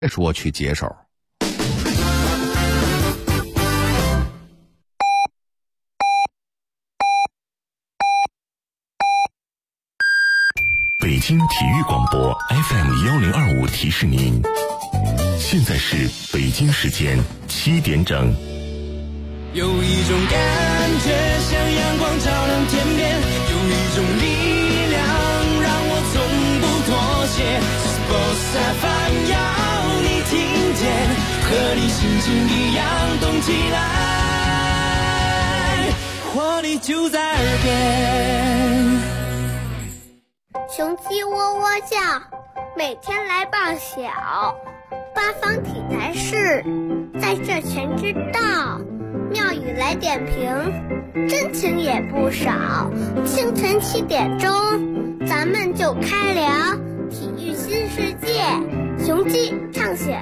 说去接手。 北京体育广播 FM1025 提示您，现在是北京时间7点整。 有一种感觉像阳光照亮天边，有一种力量让我从不妥协。Sports FM 要你听见，和你心情一样动起来，活力就在耳边。 雄鸡喔喔叫，每天来报晓。八方体坛事，在这全知道。妙语来点评，真情也不少。清晨7点钟，咱们就开聊体育新世界，雄鸡唱晓。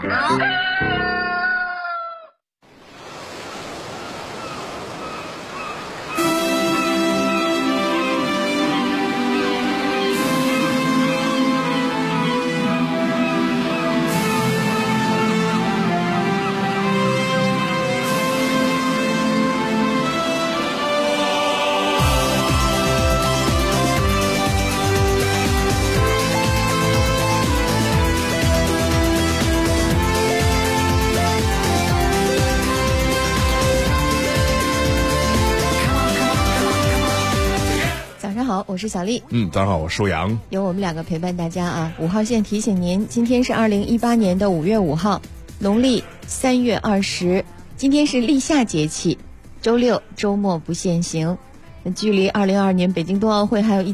我是小丽。 早上好，我是舒阳。 有我们两个陪伴大家啊。5号线提醒您，今天是2018年的5月5号，农历3月20，今天是立夏节气，周六周末不限行。距离2022年北京冬奥会还有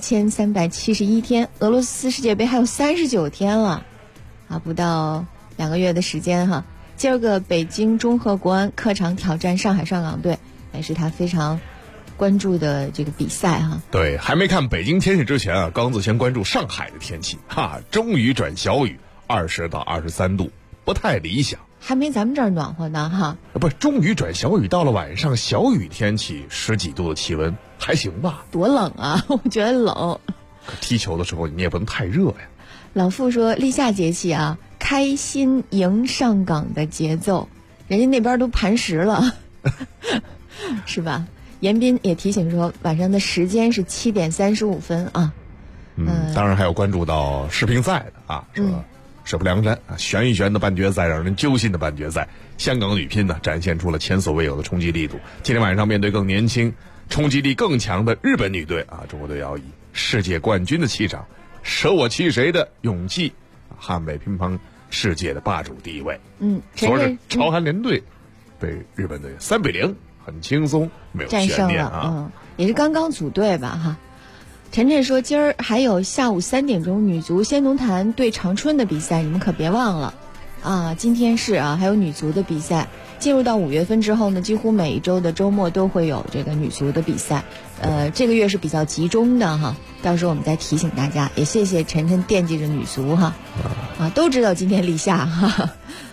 1371天，俄罗斯世界杯还有39天了啊，不到2个月的时间哈。今儿个北京中赫国安客场挑战上海上港队，也是他非常关注的这个比赛哈。 对，还没看北京天气之前啊，刚子先关注上海的天气哈，中雨转小雨，20到23度，不太理想。 还没咱们这儿暖和呢哈。 不是，中雨转小雨，到了晚上小雨天气，10几度的气温还行吧？ 多冷啊，我觉得冷。 可踢球的时候你也不能太热呀。 老傅说立夏节气啊，开心迎上港的节奏，人家那边都磐石了是吧？严彬也提醒说，晚上的时间是7点35分啊。 当然还有关注到世乒赛的啊，说势不两战啊，悬一悬的半决赛，让人揪心的半决赛。香港女乒呢，展现出了前所未有的冲击力度。今天晚上面对更年轻、冲击力更强的日本女队啊，中国队要以世界冠军的气场、舍我其谁的勇气，捍卫乒乓世界的霸主地位。昨日朝韩联队被日本队3比0。很轻松，没有悬念啊。 也是刚刚组队吧哈。晨晨说，今儿还有下午3点钟女足先农坛对长春的比赛，你们可别忘了啊。今天是啊，还有女足的比赛。进入到5月份之后呢，几乎每一周的周末都会有这个女足的比赛。这个月是比较集中的哈，到时候我们再提醒大家。也谢谢晨晨惦记着女足哈。都知道今天立夏哈。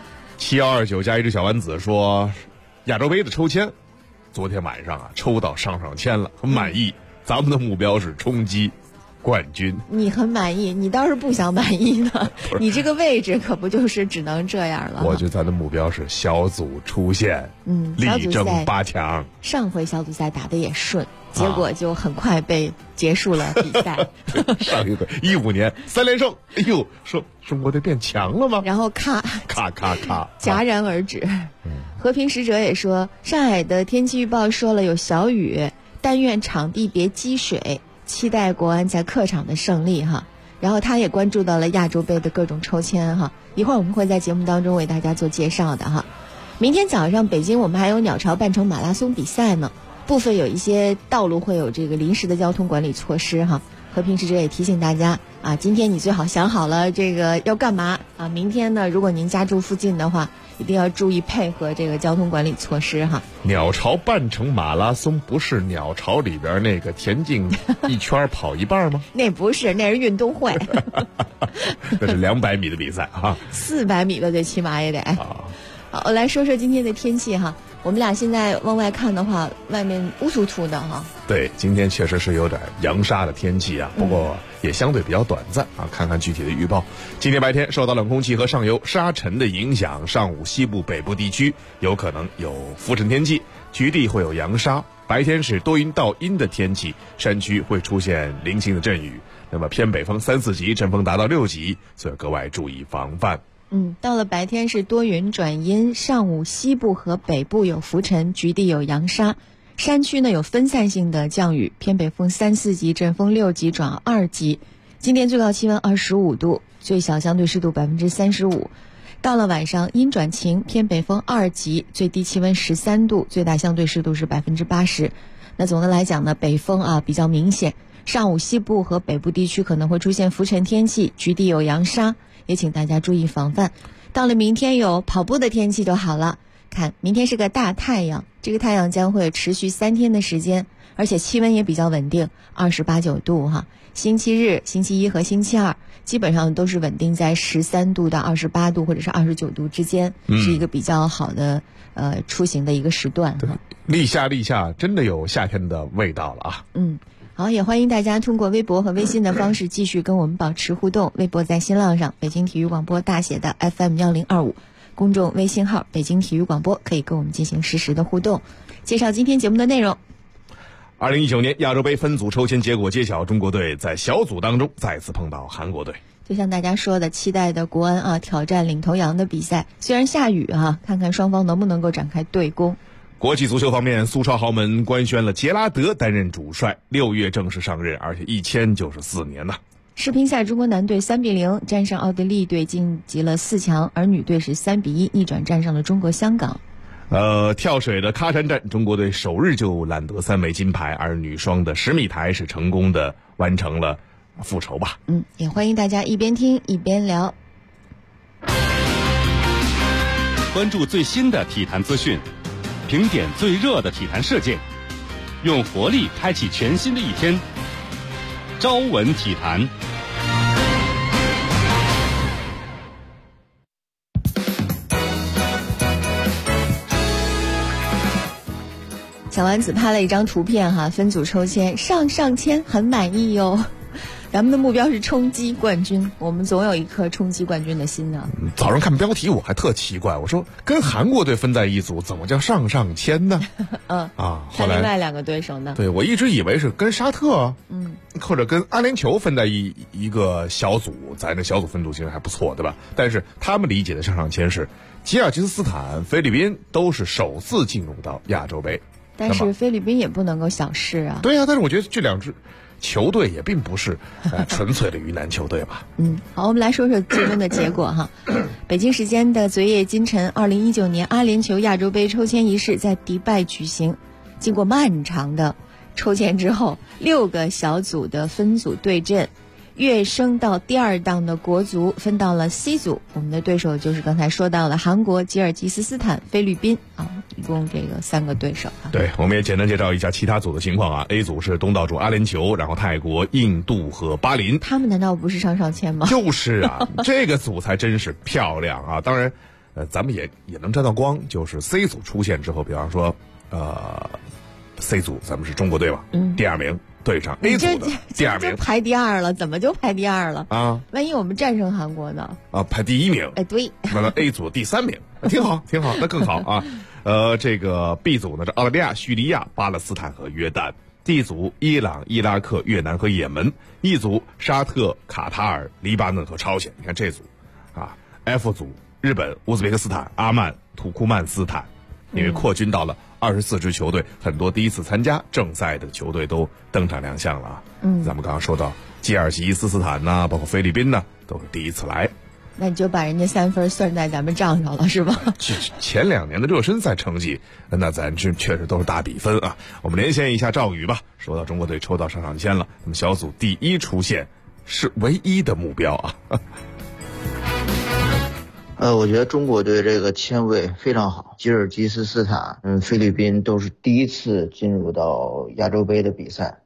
7129加一只小丸子说，亚洲杯的抽签。昨天晚上啊，抽到上签了，很满意。咱们的目标是冲击冠军。你很满意，你倒是不想满意呢。你这个位置可不就是只能这样了。 我觉得咱的目标是小组出线，力争8强。 上回小组赛打得也顺，结果就很快被结束了比赛。 上一回15年3连胜，哎呦，说中国队变强了吗？ 然后咔戛然而止。和平使者也说，上海的天气预报说了有小雨，但愿场地别积水，期待国安在客场的胜利哈。然后他也关注到了亚洲杯的各种抽签哈，一会儿我们会在节目当中为大家做介绍的哈。明天早上北京我们还有鸟巢半程马拉松比赛呢，部分有一些道路会有这个临时的交通管理措施哈。和平使者也提醒大家啊，今天你最好想好了这个要干嘛啊，明天呢，如果您家住附近的话，一定要注意配合这个交通管理措施哈。 鸟巢半程马拉松不是鸟巢里边那个田径一圈跑一半吗？ 那不是，那是运动会。 那是200米的比赛啊， 400米的最起码也得。好，我来说说今天的天气哈。 我们俩现在往外看的话，外面乌突突的哈。 对，今天确实是有点扬沙的天气啊，不过也相对比较短暂啊。看看具体的预报，今天白天受到冷空气和上游沙尘的影响，上午西部北部地区有可能有浮尘天气，局地会有扬沙。白天是多云到阴的天气，山区会出现零星的阵雨。那么偏北风3、4级，阵风达到6级，所以格外注意防范。 到了白天是多云转阴，上午西部和北部有浮尘，局地有扬沙，山区呢有分散性的降雨，偏北风3、4级，阵风6级转2级。今天最高气温25度，最小相对湿度35%。到了晚上阴转晴，偏北风2级，最低气温13度，最大相对湿度是80%。那总的来讲呢，北风比较明显，上午西部和北部地区可能会出现浮尘天气，局地有扬沙，也请大家注意防范。到了明天有跑步的天气就好了，看明天是个大太阳，这个太阳将会持续3天的时间，而且气温也比较稳定，28、9度哈。星期日、星期一和星期二基本上都是稳定在13度到28度或者是29度之间，是一个比较好的出行的一个时段。 对，立夏真的有夏天的味道了啊。 好，也欢迎大家通过微博和微信的方式继续跟我们保持互动。微博在新浪上北京体育广播大写的 FM1025，公众微信号北京体育广播，可以跟我们进行实时的互动。介绍今天节目的内容。 2019年亚洲杯分组抽签结果揭晓，中国队在小组当中再次碰到韩国队。 就像大家说的，期待的国安挑战领头羊的比赛，虽然下雨看看双方能不能够展开对攻。 国际足球方面，苏超豪门官宣了杰拉德担任主帅，6月正式上任，而且一签就是4年呐。 世乒赛，中国男队3-0战胜奥地利队，晋级了4强，而女队是3-1逆转战胜了中国香港。 跳水的喀山站，中国队首日就揽得3枚金牌，而女双的10米台是成功的完成了复仇吧。 也欢迎大家一边听一边聊， 关注最新的体坛资讯，评点最热的体坛事件，用活力开启全新的一天。朝闻体坛。 小丸子拍了一张图片分组抽签上签，很满意哟。咱们的目标是冲击冠军，我们总有一颗冲击冠军的心呢。 早上看标题我还特奇怪，我说跟韩国队分在一组，怎么叫上签呢？后来另外2个对手呢？ 对，我一直以为是跟沙特，或者跟阿联酋分在一个小组，咱这小组分组其实还不错，对吧？但是他们理解的上签是吉尔吉斯斯坦、菲律宾都是首次进入到亚洲杯。 但是菲律宾也不能够小视啊。 对啊，但是我觉得这2支球队也并不是纯粹的鱼腩球队吧。 好，我们来说说最终的结果北京时间的昨夜今晨，2019年阿联酋亚洲杯抽签仪式在迪拜举行。经过漫长的抽签之后，6个小组的分组对阵，跃升到第2档的国足分到了 C 组，我们的对手就是刚才说到了韩国、吉尔吉斯斯坦、菲律宾一共这个3个对手对，我们也简单介绍一下其他组的情况A 组是东道主阿联酋，然后泰国、印度和巴林。 他们难道不是上签吗？ 就是这个组才真是漂亮当然咱们也能沾到光，就是 C 组出现之后，比方说C 组咱们是中国队吧，第2名对上 A 组的第2名， 排第2了，怎么就排第2了万一我们战胜韩国呢？ 排第1名。 对， 完了 A 组第3名，挺好，那更好这个 B 组呢，这澳大利亚、叙利亚、巴勒斯坦和约旦。D 组伊朗、伊拉克、越南和也门。E 组沙特、卡塔尔、黎巴嫩和朝鲜。你看这组F 组日本、乌兹别克斯坦、阿曼、土库曼斯坦。因为扩军到了24支球队，很多第一次参加正赛的球队都登场亮相了咱们刚刚说到吉尔吉斯斯坦包括菲律宾都是第一次来。 那你就把人家3分算在咱们账上了是吧？ 前2年的热身赛成绩，那咱这确实都是大比分我们连线一下赵宇吧。说到中国队抽到上签了，那么小组第1出现是唯一的目标我觉得中国队这个签位非常好，吉尔吉斯斯坦、菲律宾都是第一次进入到亚洲杯的比赛，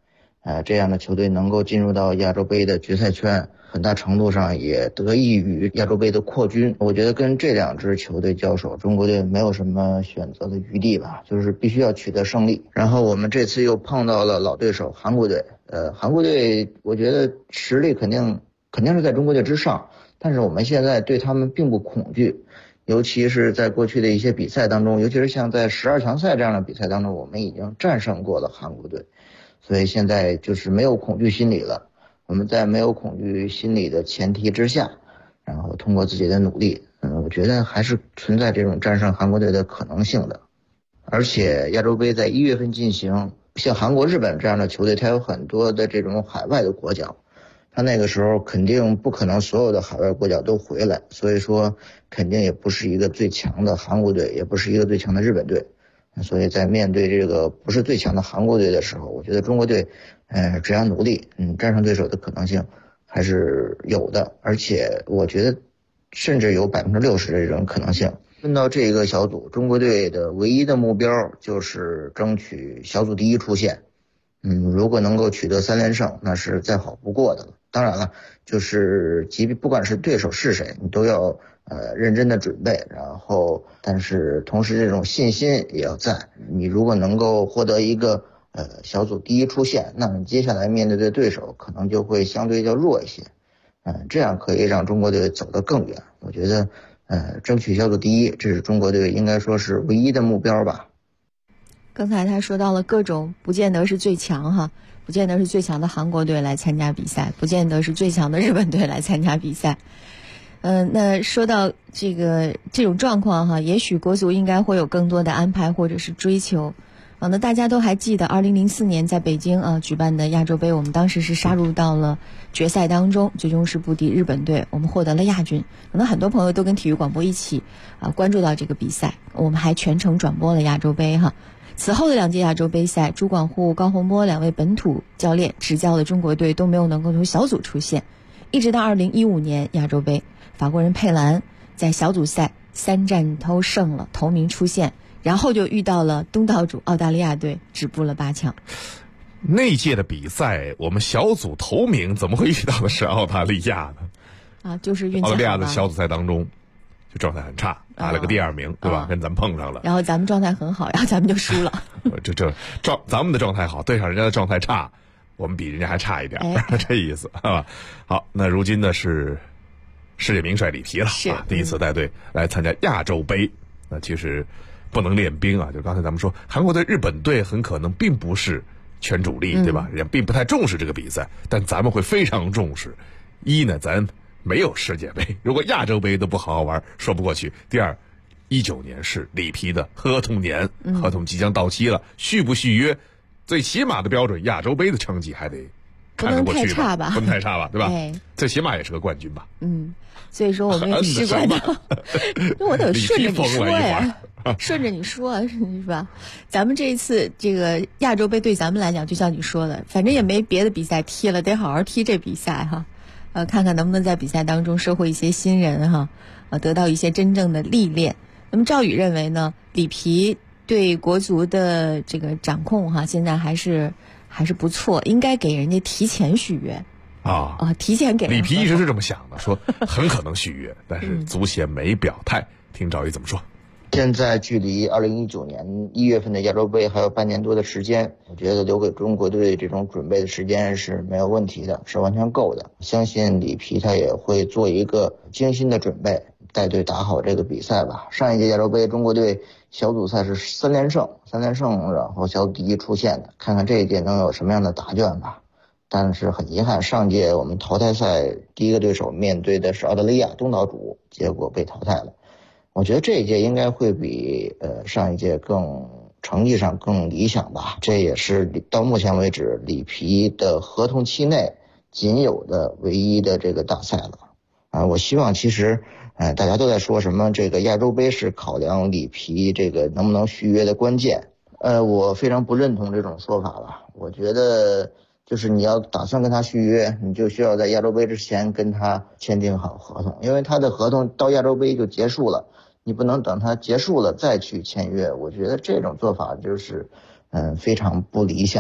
这样的球队能够进入到亚洲杯的决赛圈，很大程度上也得益于亚洲杯的扩军。我觉得跟这2支球队交手，中国队没有什么选择的余地吧，就是必须要取得胜利。然后我们这次又碰到了老对手韩国队，韩国队我觉得实力肯定是在中国队之上，但是我们现在对他们并不恐惧。尤其是在过去的一些比赛当中，尤其是像在12强赛这样的比赛当中，我们已经战胜过了韩国队，所以现在就是没有恐惧心理了。我们在没有恐惧心理的前提之下，然后通过自己的努力，我觉得还是存在这种战胜韩国队的可能性的。而且亚洲杯在1月份进行，像韩国、日本这样的球队，它有很多的这种海外的国脚。他那个时候肯定不可能所有的海外国脚都回来，所以说肯定也不是一个最强的韩国队，也不是一个最强的日本队。所以在面对这个不是最强的韩国队的时候，我觉得中国队只要努力，战胜对手的可能性还是有的，而且我觉得甚至有60%的这种可能性。分到这个小组，中国队的唯一的目标就是争取小组第1出线。如果能够取得3连胜，那是再好不过的了。当然了，就是不管是对手是谁，你都要认真的准备，然后但是同时这种信心也要在。你如果能够获得一个小组第1出线，那么接下来面对的对手可能就会相对较弱一些。这样可以让中国队走得更远。我觉得争取小组第1，这是中国队应该说是唯一的目标吧。 刚才他说到了各种不见得是最强哈，不见得是最强的韩国队来参加比赛，不见得是最强的日本队来参加比赛。那说到这种状况哈，也许国足应该会有更多的安排或者是追求。那大家都还记得2004年在北京举办的亚洲杯，我们当时是杀入到了决赛当中，最终是不敌日本队，我们获得了亚军。可能很多朋友都跟体育广播一起关注到这个比赛，我们还全程转播了亚洲杯哈。此后的2届亚洲杯赛，朱广沪、高洪波2位本土教练执教的中国队都没有能够从小组出线，一直到2015年亚洲杯，法国人佩兰在小组赛3战都胜了，头名出线，然后就遇到了东道主澳大利亚队，止步了8强。 那届的比赛，我们小组头名怎么会遇到的是澳大利亚呢？就是运气好。澳大利亚的小组赛当中就状态很差，拿了个第2名，对吧？跟咱们碰上了。 然后咱们状态很好，然后咱们就输了。 咱们的状态好，对上人家的状态差，我们比人家还差一点，这意思啊。好，那如今呢是世界名帅里皮了第一次带队来参加亚洲杯。那其实不能练兵就刚才咱们说，韩国队、日本队很可能并不是全主力，对吧？人家并不太重视这个比赛，但咱们会非常重视。一呢，咱没有世界杯，如果亚洲杯都不好好玩，说不过去。第二，19年是里皮的合同年，合同即将到期了，续不续约，最起码的标准，亚洲杯的成绩还得看得过去吧？不能太差吧，对吧？最起码也是个冠军吧。 所以说我们也试过的，我得顺着你说呀，顺着你说是吧？咱们这一次这个亚洲杯对咱们来讲，就像你说的，反正也没别的比赛踢了，得好好踢这比赛哈。看看能不能在比赛当中收获一些新人哈，得到一些真正的历练。那么赵宇认为呢，里皮对国足的这个掌控哈，现在还是不错，应该给人家提前续约提前给人。 里皮一直是这么想的，说很可能续约，但是足协没表态。听赵宇怎么说。 现在距离2019年1月份的亚洲杯还有半年多的时间，我觉得留给中国队这种准备的时间是没有问题的，是完全够的。相信里皮他也会做一个精心的准备，带队打好这个比赛吧。上一届亚洲杯中国队小组赛是3连胜，然后小组第1出线的，看看这一届能有什么样的答卷吧。但是很遗憾，上届我们淘汰赛第一个对手面对的是澳大利亚东道主，结果被淘汰了。我觉得这一届应该会比上一届成绩上更理想吧。这也是到目前为止里皮的合同期内仅有的唯一的这个大赛了我希望其实大家都在说什么这个亚洲杯是考量里皮这个能不能续约的关键。我非常不认同这种说法吧。我觉得就是你要打算跟他续约，你就需要在亚洲杯之前跟他签订好合同，因为他的合同到亚洲杯就结束了，你不能等他结束了再去签约。我觉得这种做法就是非常不理想的。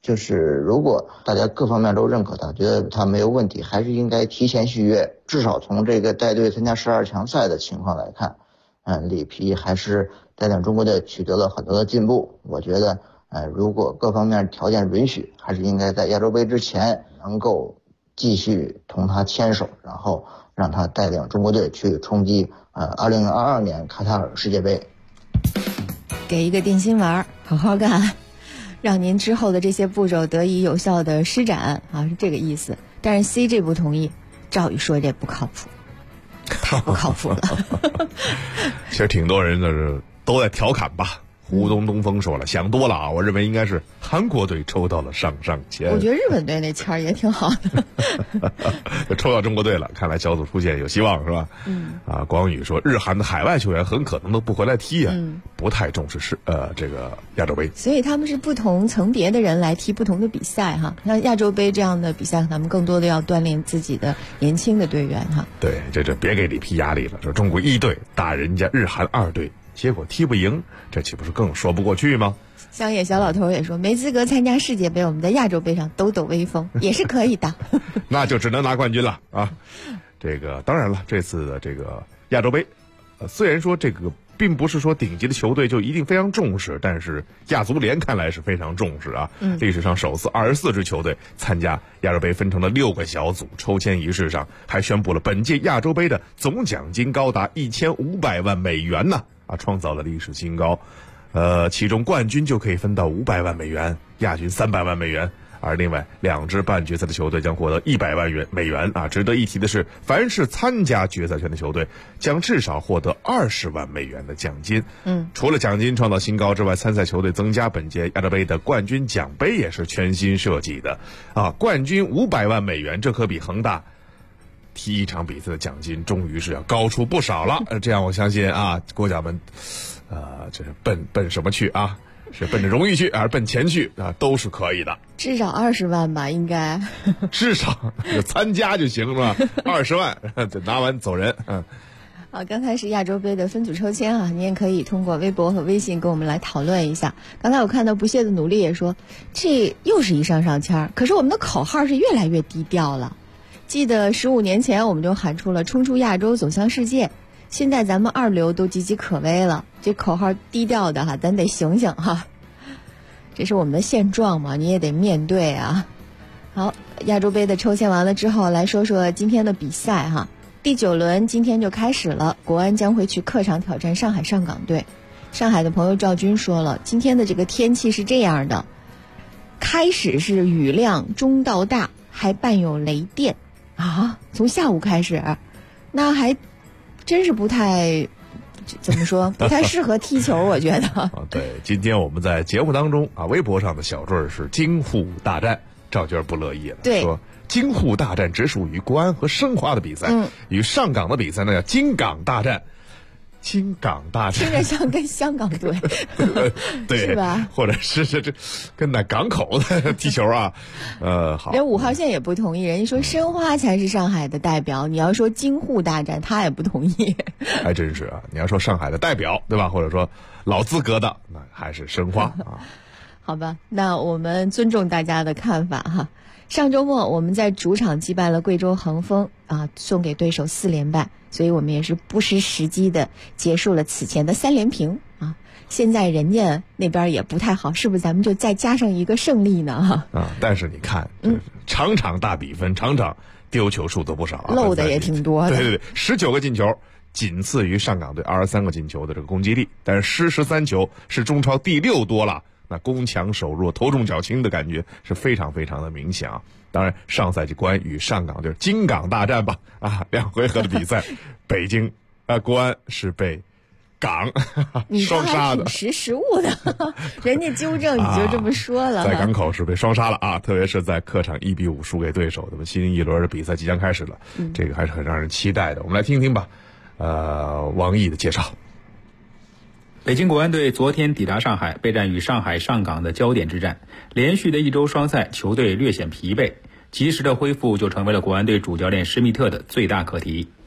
就是如果大家各方面都认可他，觉得他没有问题，还是应该提前续约。至少从这个带队参加12强赛的情况来看，里皮还是带领中国队取得了很多的进步。我觉得如果各方面条件允许，还是应该在亚洲杯之前能够继续同他牵手，然后让他带领中国队去冲击2022年卡塔尔世界杯。 给一个定心丸，好好干，让您之后的这些步骤得以有效的施展啊，是这个意思。但是 CJ 不同意，赵宇说这不靠谱，太不靠谱了。 其实挺多人的都在调侃吧。湖东风说了，想多了啊！我认为应该是韩国队抽到了上签。 我觉得日本队那签儿也挺好的。 抽到中国队了，看来小组出线有希望是吧？广宇说，日韩的海外球员很可能都不回来踢啊，不太重视这个亚洲杯。 所以他们是不同层别的人来踢不同的比赛哈。像亚洲杯这样的比赛，他们更多的要锻炼自己的年轻的队员哈。 对，这别给里皮压力了，说中国1队打人家日韩2队。结果踢不赢，这岂不是更说不过去吗？ 乡野小老头也说，没资格参加世界杯，我们在亚洲杯上抖抖威风也是可以的。 那就只能拿冠军了啊！这个当然了，这次的这个亚洲杯，虽然说这个并不是说顶级的球队就一定非常重视，但是亚足联看来是非常重视啊。历史上首次24支球队参加亚洲杯，分成了6个小组。抽签仪式上还宣布了本届亚洲杯的总奖金高达1500万美元呢。创造了历史新高，其中冠军就可以分到500万美元，亚军300万美元，而另外2支半决赛的球队将获得100万美元啊。值得一提的是，凡是参加决赛圈的球队将至少获得20万美元的奖金。除了奖金创造新高之外，参赛球队增加本届亚洲杯的冠军奖杯也是全新设计的啊，冠军500万美元，这可比恒大踢一场比赛的奖金终于是要高出不少了。这样我相信啊，国脚们这是奔什么去啊？是奔着荣誉去还是奔钱去啊？都是可以的。 至少20万吧，应该。 至少参加就行了，20万拿完走人。 好，刚才是亚洲杯的分组抽签啊，你也可以通过微博和微信跟我们来讨论一下。刚才我看到不懈的努力也说，这又是一上签，可是我们的口号是越来越低调了。记得15年前我们就喊出了冲出亚洲走向世界，现在咱们2流都岌岌可危了，这口号低调的哈，咱得醒醒哈，这是我们的现状嘛，你也得面对啊。好，亚洲杯的抽签完了之后，来说说今天的比赛哈。第9轮今天就开始了，国安将会去客场挑战上海上港队。上海的朋友赵军说了，今天的这个天气是这样的，开始是雨量中到大，还伴有雷电啊，从下午开始，那还真是不太怎么说，不太适合踢球，我觉得。 对，今天我们在节目当中啊，微博上的小坠是京沪大战，赵娟不乐意了， 对， 说京沪大战只属于国安和申花的比赛，与上港的比赛呢叫京港大战。京港大战听着像跟香港队对， 是吧？ 或者是这跟那港口的踢球啊，好。 连5号线也不同意，人家说申花才是上海的代表，你要说京沪大战，他也不同意。 还真是啊，你要说上海的代表，对吧？或者说老资格的，那还是申花啊。 好吧，那我们尊重大家的看法哈。上周末我们在主场击败了贵州恒丰啊，送给对手4连败，所以我们也是不失时机的结束了此前的3连平啊。现在人家那边也不太好，是不是咱们就再加上一个胜利呢？ 但是你看，场场大比分，场场丢球数都不少啊， 漏的也挺多的。 对，19个进球，仅次于上港队23个进球的这个攻击力，但是失13球是中超第6多了。那攻强守弱、头重脚轻的感觉是非常非常的明显啊！当然，上赛季国安与上港队京港大战吧，2回合的比赛，北京国安是被港双杀的， 你还挺识物的，人家纠正你就这么说了， 在港口是被双杀了啊！特别是在客场1比5输给对手，那么新一轮的比赛即将开始了，这个还是很让人期待的。我们来听听吧，王毅的介绍。 北京国安队昨天抵达上海，备战与上海上港的焦点之战。连续的1周双赛，球队略显疲惫，及时的恢复就成为了国安队主教练施密特的最大课题。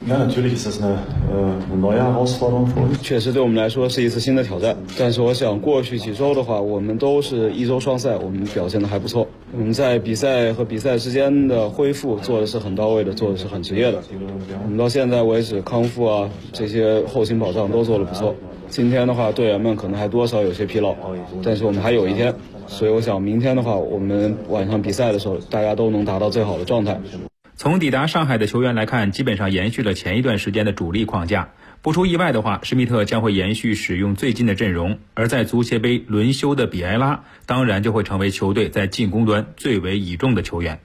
确实对我们来说是一次新的挑战，但是我想过去几周的话，我们都是一周双赛，我们表现的还不错。我们在比赛和比赛之间的恢复做的是很到位的，做的是很职业的。我们到现在为止康复啊这些后勤保障都做得不错。今天的话队员们可能还多少有些疲劳，但是我们还有一天，所以我想明天的话我们晚上比赛的时候大家都能达到最好的状态。 从抵达上海的球员来看，基本上延续了前一段时间的主力框架。不出意外的话，施密特将会延续使用最近的阵容，而在足协杯轮休的比埃拉当然就会成为球队在进攻端最为倚重的球员。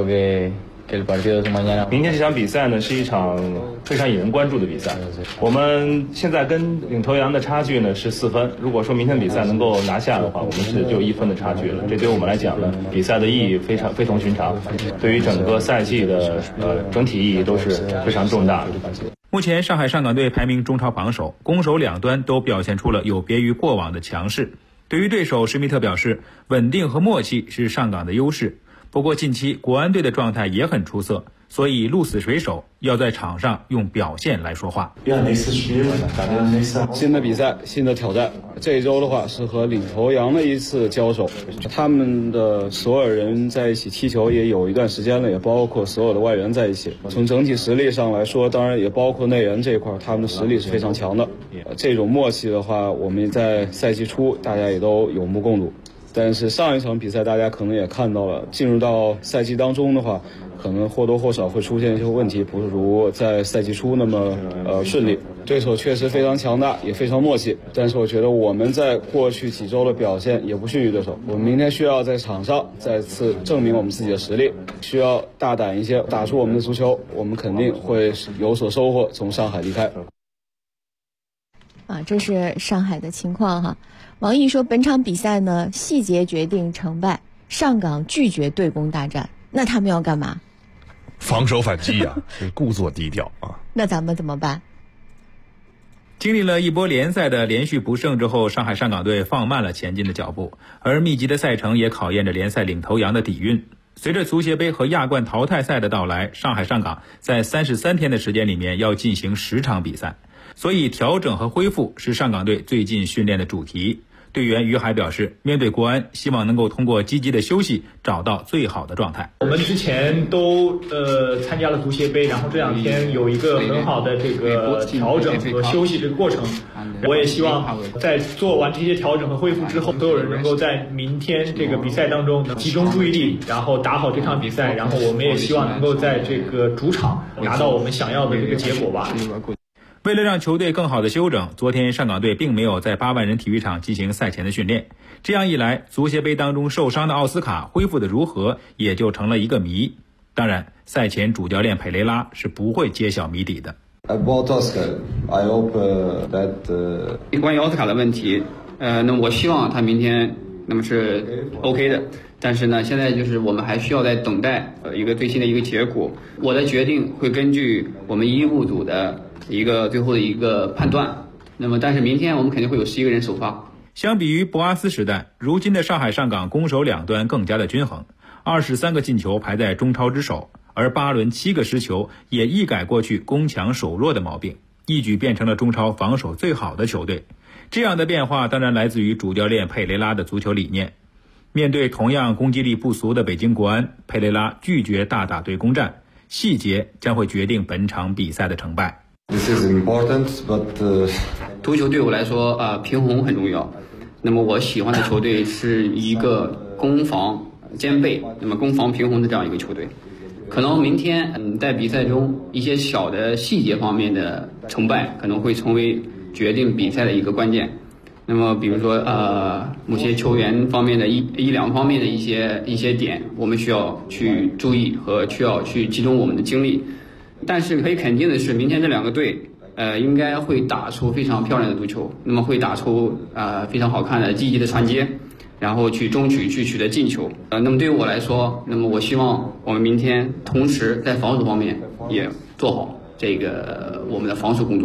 明天这场比赛呢是一场非常引人关注的比赛。我们现在跟领头羊的差距呢是4分，如果说明天比赛能够拿下的话，我们是就1分的差距了。这对我们来讲呢，比赛的意义非同寻常，对于整个赛季的整体意义都是非常重大的。 目前上海上港队排名中超榜首，攻守两端都表现出了有别于过往的强势。对于对手，施密特表示，稳定和默契是上港的优势。不过近期国安队的状态也很出色，所以鹿死谁手要在场上用表现来说话。 新的比赛，新的挑战。这一周的话是和领头羊的一次交手，他们的所有人在一起踢球也有一段时间了，也包括所有的外援在一起。从整体实力上来说，当然也包括内援这一块，他们的实力是非常强的。这种默契的话，我们在赛季初大家也都有目共睹。但是上一场比赛大家可能也看到了，进入到赛季当中的话，可能或多或少会出现一些问题，不如在赛季初那么顺利。对手确实非常强大，也非常默契，但是我觉得我们在过去几周的表现也不逊于对手。我们明天需要在场上再次证明我们自己的实力，需要大胆一些，打出我们的足球，我们肯定会有所收获，从上海离开。 这是上海的情况哈。王毅说，本场比赛呢，细节决定成败，上港拒绝对攻大战，那他们要干嘛？ 防守反击啊，是故作低调啊。 那咱们怎么办？ 经历了一波联赛的连续不胜之后，上海上港队放慢了前进的脚步，而密集的赛程也考验着联赛领头羊的底蕴。随着足协杯和亚冠淘汰赛的到来，上海上港在33天的时间里面要进行10场比赛，所以调整和恢复是上港队最近训练的主题。队员于海表示，面对国安，希望能够通过积极的休息找到最好的状态。 我们之前都参加了足协杯，然后这2天有一个很好的这个调整和休息这个过程。我也希望在做完这些调整和恢复之后，所有人能够在明天这个比赛当中集中注意力，然后打好这场比赛。然后我们也希望能够在这个主场拿到我们想要的这个结果吧。 为了让球队更好的休整，昨天上港队并没有在8万人体育场进行赛前的训练。这样一来，足协杯当中受伤的奥斯卡恢复的如何，也就成了一个谜。当然，赛前主教练佩雷拉是不会揭晓谜底的。 关于奥斯卡的问题，那么我希望他明天那么是 OK 的。但是呢，现在就是我们还需要在等待一个最新的一个结果。我的决定会根据我们医务组的一个最后的一个判断。那么但是明天我们肯定会有11个人首发。 相比于博阿斯时代，如今的上海上港攻守两端更加的均衡，23个进球排在中超之首，而8轮7个失球也一改过去攻强守弱的毛病，一举变成了中超防守最好的球队。这样的变化当然来自于主教练佩雷拉的足球理念。面对同样攻击力不俗的北京国安，佩雷拉拒绝大打对攻战，细节将会决定本场比赛的成败。 足球对我来说平衡很重要。那么我喜欢的球队是一个攻防兼备，那么攻防平衡的这样一个球队。可能明天在比赛中一些小的细节方面的成败可能会成为决定比赛的一个关键。那么比如说某些球员方面的一两方面的一些点，我们需要去注意和需要去集中我们的精力。但是可以肯定的是，明天这2个队应该会打出非常漂亮的足球，那么会打出非常好看的积极的传接，然后去争取去取得进球。那么对于我来说，那么我希望我们明天同时在防守方面也做好这个我们的防守工作。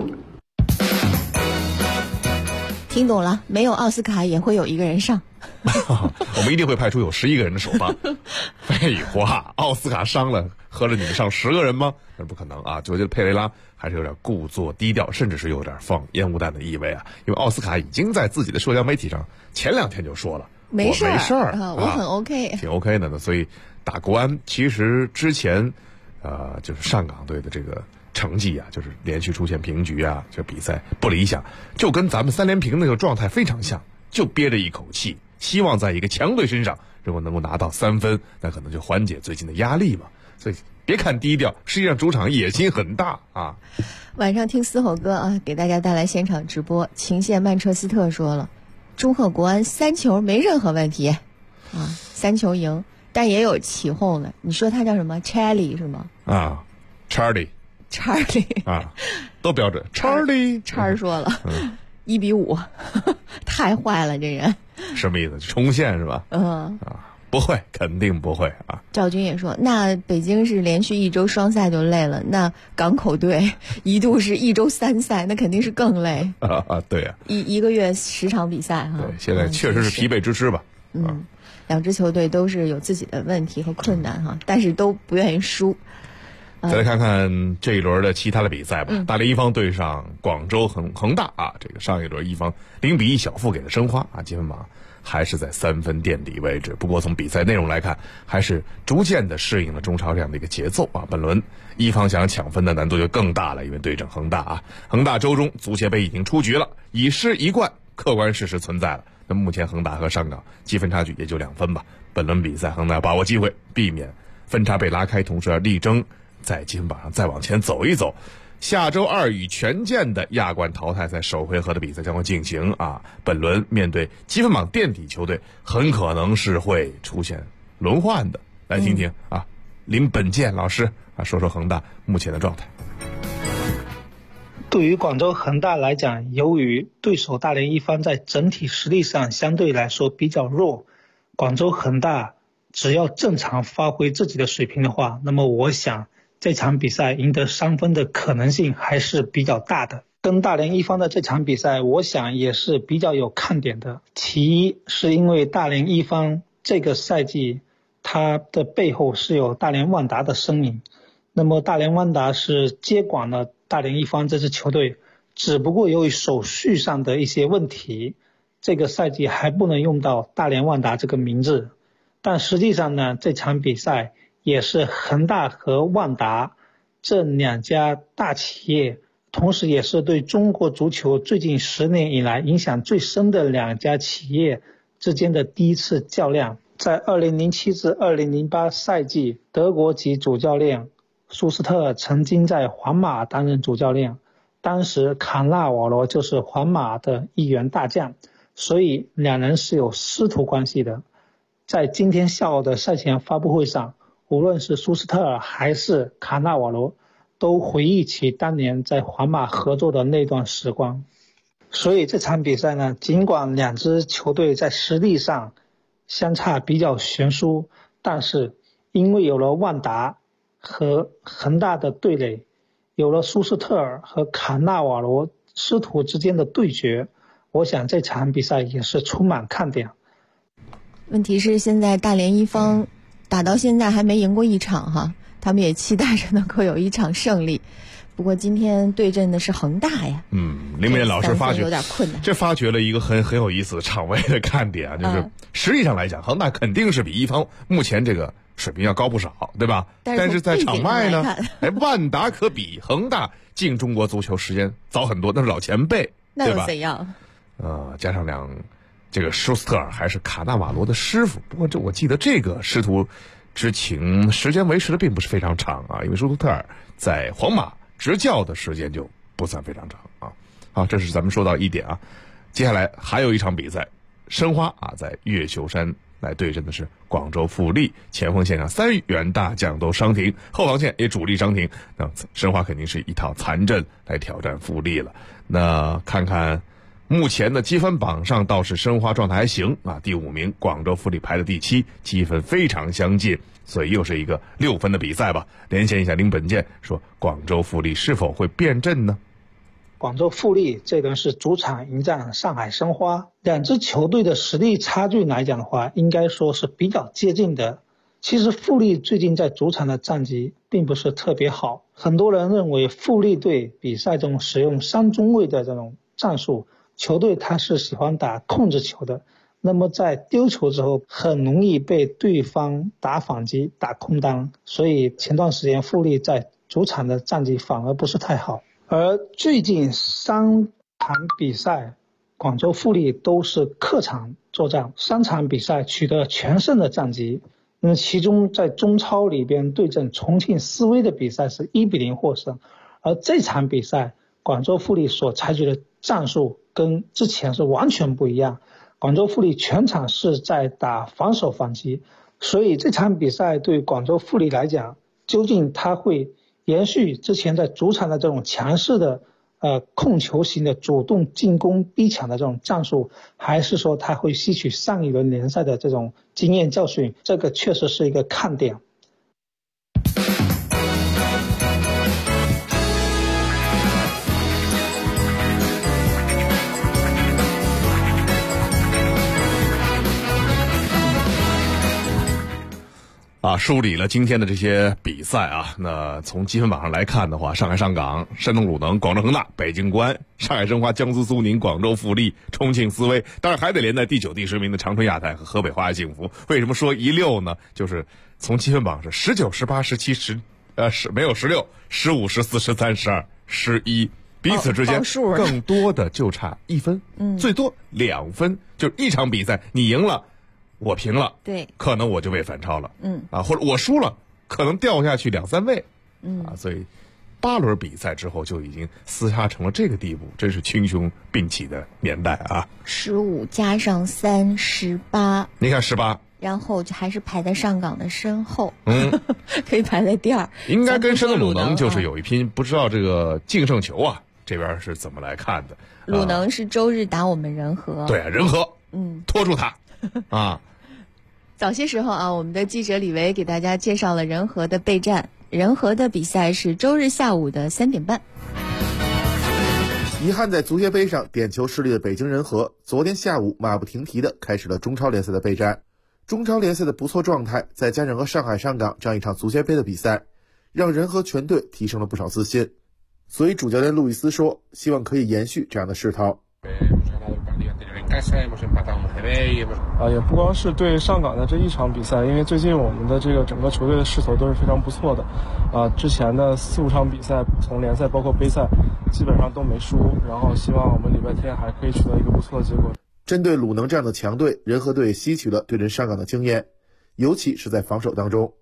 听懂了，没有奥斯卡也会有1个人上。 我们一定会派出有11个人的首发。废话，奥斯卡伤了合着你们上10个人吗？那不可能啊！就我觉得佩雷拉还是有点故作低调，甚至是有点放烟雾弹的意味啊。因为奥斯卡已经在自己的社交媒体上前2天就说了， 没事儿， 我很 OK， 挺 OK 的呢。所以打国安其实之前，就是上港队的这个成绩啊，就是连续出现平局啊，这比赛不理想，就跟咱们3连平那个状态非常像，就憋着一口气，希望在一个强队身上如果能够拿到3分，那可能就缓解最近的压力嘛。所以别看低调，实际上主场野心很大啊。 晚上听嘶吼哥啊，给大家带来现场直播。秦县曼彻斯特说了，祝贺国安3球没任何问题啊，3球赢，但也有起哄了。你说他叫什么 Charlie 是吗？ 啊 Charlie 啊，都标准。Charlie 说了，1-5，太坏了这人。 什么意思？冲线是吧？不会，肯定不会啊。 赵军也说，那北京是连续1周双赛就累了，那港口队一度是1周3赛，那肯定是更累对啊， 一个月10场比赛哈。 对，现在确实是疲惫之师吧。 2支球队都是有自己的问题和困难哈，但是都不愿意输。 再来看看这一轮的其他的比赛吧。大连一方对上广州恒大啊，这个上一轮一方0-1小负给了申花啊，积分榜还是在3分垫底位置。不过从比赛内容来看，还是逐渐的适应了中超这样的一个节奏啊。本轮一方想抢分的难度就更大了，因为对阵恒大啊，恒大周中足协杯已经出局了，以失一冠，客观事实存在了。那目前恒大和上港积分差距也就2分吧。本轮比赛恒大把握机会，避免分差被拉开，同时要力争在积分榜上再往前走一走。下周2与权健的亚冠淘汰赛首回合的比赛将会进行啊。本轮面对积分榜垫底球队，很可能是会出现轮换的。来听听啊，林本健老师啊说说恒大目前的状态。 对于广州恒大来讲，由于对手大连一方在整体实力上相对来说比较弱，广州恒大只要正常发挥自己的水平的话，那么我想这场比赛赢得3分的可能性还是比较大的。跟大连一方的这场比赛，我想也是比较有看点的。其一是因为大连一方这个赛季它的背后是有大连万达的身影，那么大连万达是接管了大连一方这支球队，只不过由于手续上的一些问题，这个赛季还不能用到大连万达这个名字。但实际上呢，这场比赛也是恒大和万达这2家大企业，同时也是对中国足球最近10年以来影响最深的2家企业之间的第一次较量。在2007至2008赛季，德国籍主教练苏斯特尔曾经在皇马担任主教练，当时卡纳瓦罗就是皇马的一员大将，所以2人是有师徒关系的。在今天下午的赛前发布会上，无论是苏斯特尔还是卡纳瓦罗都回忆起当年在皇马合作的那段时光。所以这场比赛呢，尽管2支球队在实力上相差比较悬殊，但是因为有了万达和恒大的对垒，有了苏斯特尔和卡纳瓦罗师徒之间的对决，我想这场比赛也是充满看点。 问题是现在大连一方打到现在还没赢过1场哈，他们也期待着能够有1场胜利。不过今天对阵的是恒大呀。 林明老师发觉有点困难， 这发掘了一个很有意思的场外的看点啊，就是实际上来讲，恒大肯定是比一方目前这个水平要高不少，对吧？但是在场外呢，万达可比恒大进中国足球时间早很多，那是老前辈， 那又怎样？ 加上这个舒斯特尔还是卡纳瓦罗的师傅，不过我记得这个师徒之情时间维持的并不是非常长啊，因为舒斯特尔在皇马执教的时间就不算非常长啊。好，这是咱们说到一点啊。接下来还有一场比赛，申花啊在越秀山来对阵的是广州富力，前锋线上3员大将都伤停，后防线也主力伤停，那申花肯定是一套残阵来挑战富力了。那看看目前的积分榜上倒是申花状态还行啊，第5名，广州富力排的第7，积分非常相近，所以又是一个6分的比赛吧。连线一下林本健，说广州富力是否会变阵呢？ 广州富力这轮是主场迎战上海申花，2支球队的实力差距来讲的话，应该说是比较接近的。 其实富力最近在主场的战绩并不是特别好，很多人认为富力队比赛中使用3中卫的这种战术，球队他是喜欢打控制球的，那么在丢球之后很容易被对方打反击打空当，所以前段时间富力在主场的战绩反而不是太好。而最近3场比赛广州富力都是客场作战，3场比赛取得全胜的战绩。那么其中在中超里边对阵重庆斯威的比赛是1-0获胜，而这场比赛广州富力所采取的战术跟之前是完全不一样，广州富力全场是在打防守反击，所以这场比赛对广州富力来讲，究竟他会延续之前在主场的这种强势的控球型的主动进攻逼抢的这种战术，还是说他会吸取上一轮联赛的这种经验教训，这个确实是一个看点。 梳理了今天的这些比赛啊，那从积分榜上来看的话，上海上港、山东鲁能、广州恒大、北京国安、上海申花、江苏苏宁、广州富力、重庆斯威，当然还得连在第9、第10名的长春亚泰和河北华夏幸福。为什么说一溜呢？就是从积分榜是19、18、17、没有16、15、14、13、12、11，彼此之间更多的就差1分，最多2分，就是一场比赛你赢了。我平了， 对， 可能我就被反超了，或者我输了，可能掉下去2、3位，所以8轮比赛之后就已经厮杀成了这个地步，真是群雄并起的年代啊 ！15加上3 18， 你看18， 然后就还是排在上港的身后，可以排在第2， 应该跟山东鲁能就是有一拼，不知道这个净胜球啊这边是怎么来看的？ 鲁能是周日打我们仁和， 对啊，仁和，拖住他啊。 早些时候啊，我们的记者李维给大家介绍了仁和的备战。仁和的比赛是周日下午的3点半。 遗憾在足协杯上点球失利的北京人和，昨天下午马不停蹄地开始了中超联赛的备战。中超联赛的不错状态，再加上和上海上港这样一场足协杯的比赛，让人和全队提升了不少自信。所以主教练路易斯说，希望可以延续这样的势头。 也不光是对上港的这一场比赛，因为最近我们的这个整个球队的势头都是非常不错的。之前的4、5场比赛，从联赛包括杯赛，基本上都没输。然后希望我们礼拜天还可以取得一个不错的结果。 针对鲁能这样的强队，仁和队吸取了对阵上港的经验，尤其是在防守当中。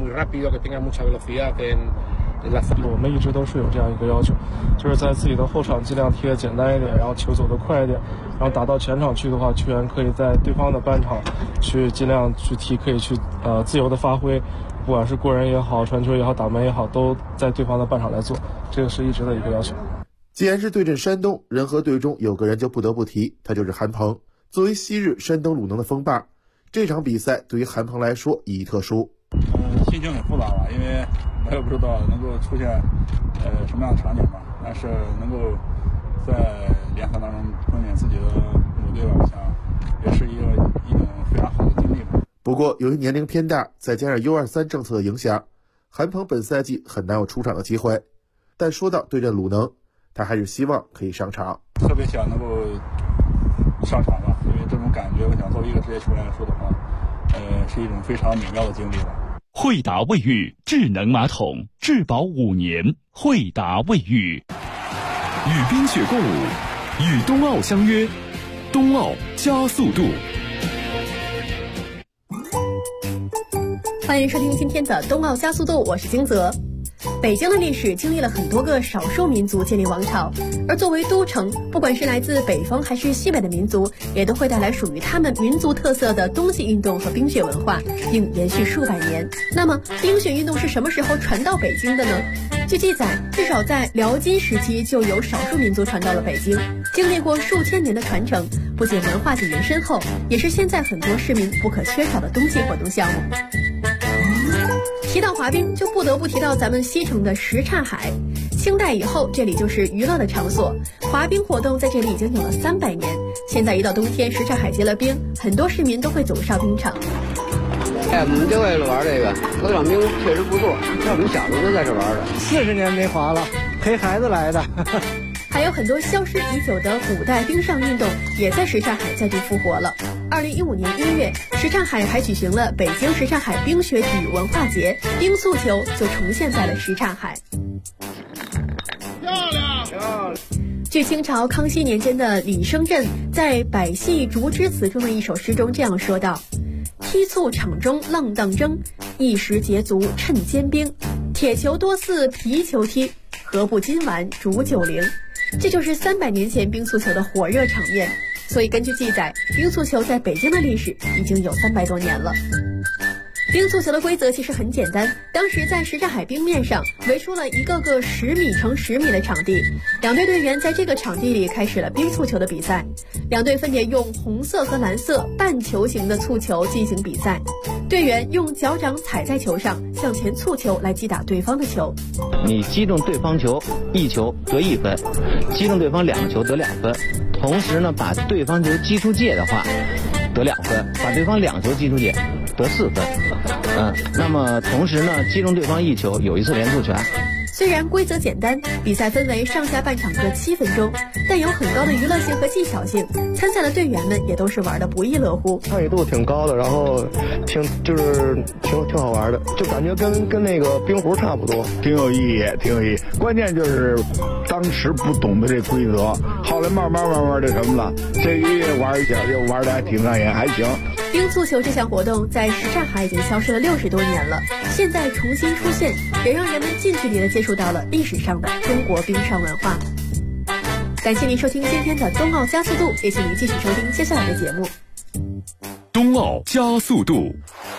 我们一直都是有这样一个要求，就是在自己的后场尽量踢得简单一点，然后球走得快一点，然后打到前场去的话，球员可以在对方的半场去尽量去踢，可以去自由的发挥，不管是过人也好，传球也好，打门也好，都在对方的半场来做，这个是一直的一个要求。 既然是对阵山东，仁和队中有个人就不得不提，他就是韩鹏。作为昔日山东鲁能的锋霸，这场比赛对于韩鹏来说意义特殊。 心情很复杂吧，因为我也不知道能够出现什么样的场景吧，但是能够在联赛当中碰见自己的母队吧，我想也是一种非常好的经历吧。 不过由于年龄偏大，再加上 U23 政策的影响，韩鹏本赛季很难有出场的机会。但说到对阵鲁能，他还是希望可以上场， 特别想能够上场吧，因为这种感觉，我想作为一个职业球员来说的话，是一种非常美妙的经历吧。 惠达卫浴智能马桶，质保5年。惠达卫浴， 与冰雪共舞，与冬奥相约，冬奥加速度。 欢迎收听今天的冬奥加速度，我是金泽。北京的历史经历了很多个少数民族建立王朝，而作为都城，不管是来自北方还是西北的民族，也都会带来属于他们民族特色的冬季运动和冰雪文化，并延续数百年。那么，冰雪运动是什么时候传到北京的呢？据记载，至少在辽金时期就有少数民族传到了北京，经历过数千年的传承，不仅文化底蕴深厚，也是现在很多市民不可缺少的冬季活动项目。提到滑冰，就不得不提到咱们西城的什刹海。清代以后，这里就是娱乐的场所，滑冰活动在这里已经有了300年。现在一到冬天，什刹海结了冰，很多市民都会走上冰场。 我们就为了玩这个，头奖兵确实不错，像我们小时候都在这玩的。 40年没滑了，陪孩子来的。 还有很多消失已久的古代冰上运动也在什刹海再度复活了。2015年1月，什刹海还举行了北京什刹海冰雪体育文化节，冰速球就重现在了什刹海。 漂亮！ 据清朝康熙年间的李升镇在《百戏竹枝词》中的一首诗中这样说道：踢促场中浪荡争，一时捷足趁坚冰。铁球多似皮球踢，何不今晚煮酒灵？这就是300年前冰速球的火热场面。所以根据记载，冰速球在北京的历史已经有300多年了。冰速球的规则其实很简单，当时在什刹海冰面上围出了一个个10米乘10米的场地，2队队员在这个场地里开始了冰速球的比赛。2队分别用红色和蓝色半球形的速球进行比赛，队员用脚掌踩在球上向前蹴球来击打对方的球。 你击中对方球1球得1分，击中对方2个球得2分，同时呢把对方球击出界的话得2分，把对方2球击出界得4分。那么同时呢击中对方1球有1次连速权。 虽然规则简单，比赛分为上下半场各7分钟，但有很高的娱乐性和技巧性，参赛的队员们也都是玩得不亦乐乎。 参与度挺高的，然后挺好玩的，就感觉跟那个冰壶差不多， 挺有意义。关键就是当时不懂得这规则，后来慢慢的什么了，这一玩一下就玩得还挺上瘾，还行。 冰速球这项活动在什刹海已经消失了60多年了，现在重新出现，也让人们近距离的接触到了历史上的中国冰上文化。感谢您收听今天的冬奥加速度，也请您继续收听接下来的节目。 冬奥加速度。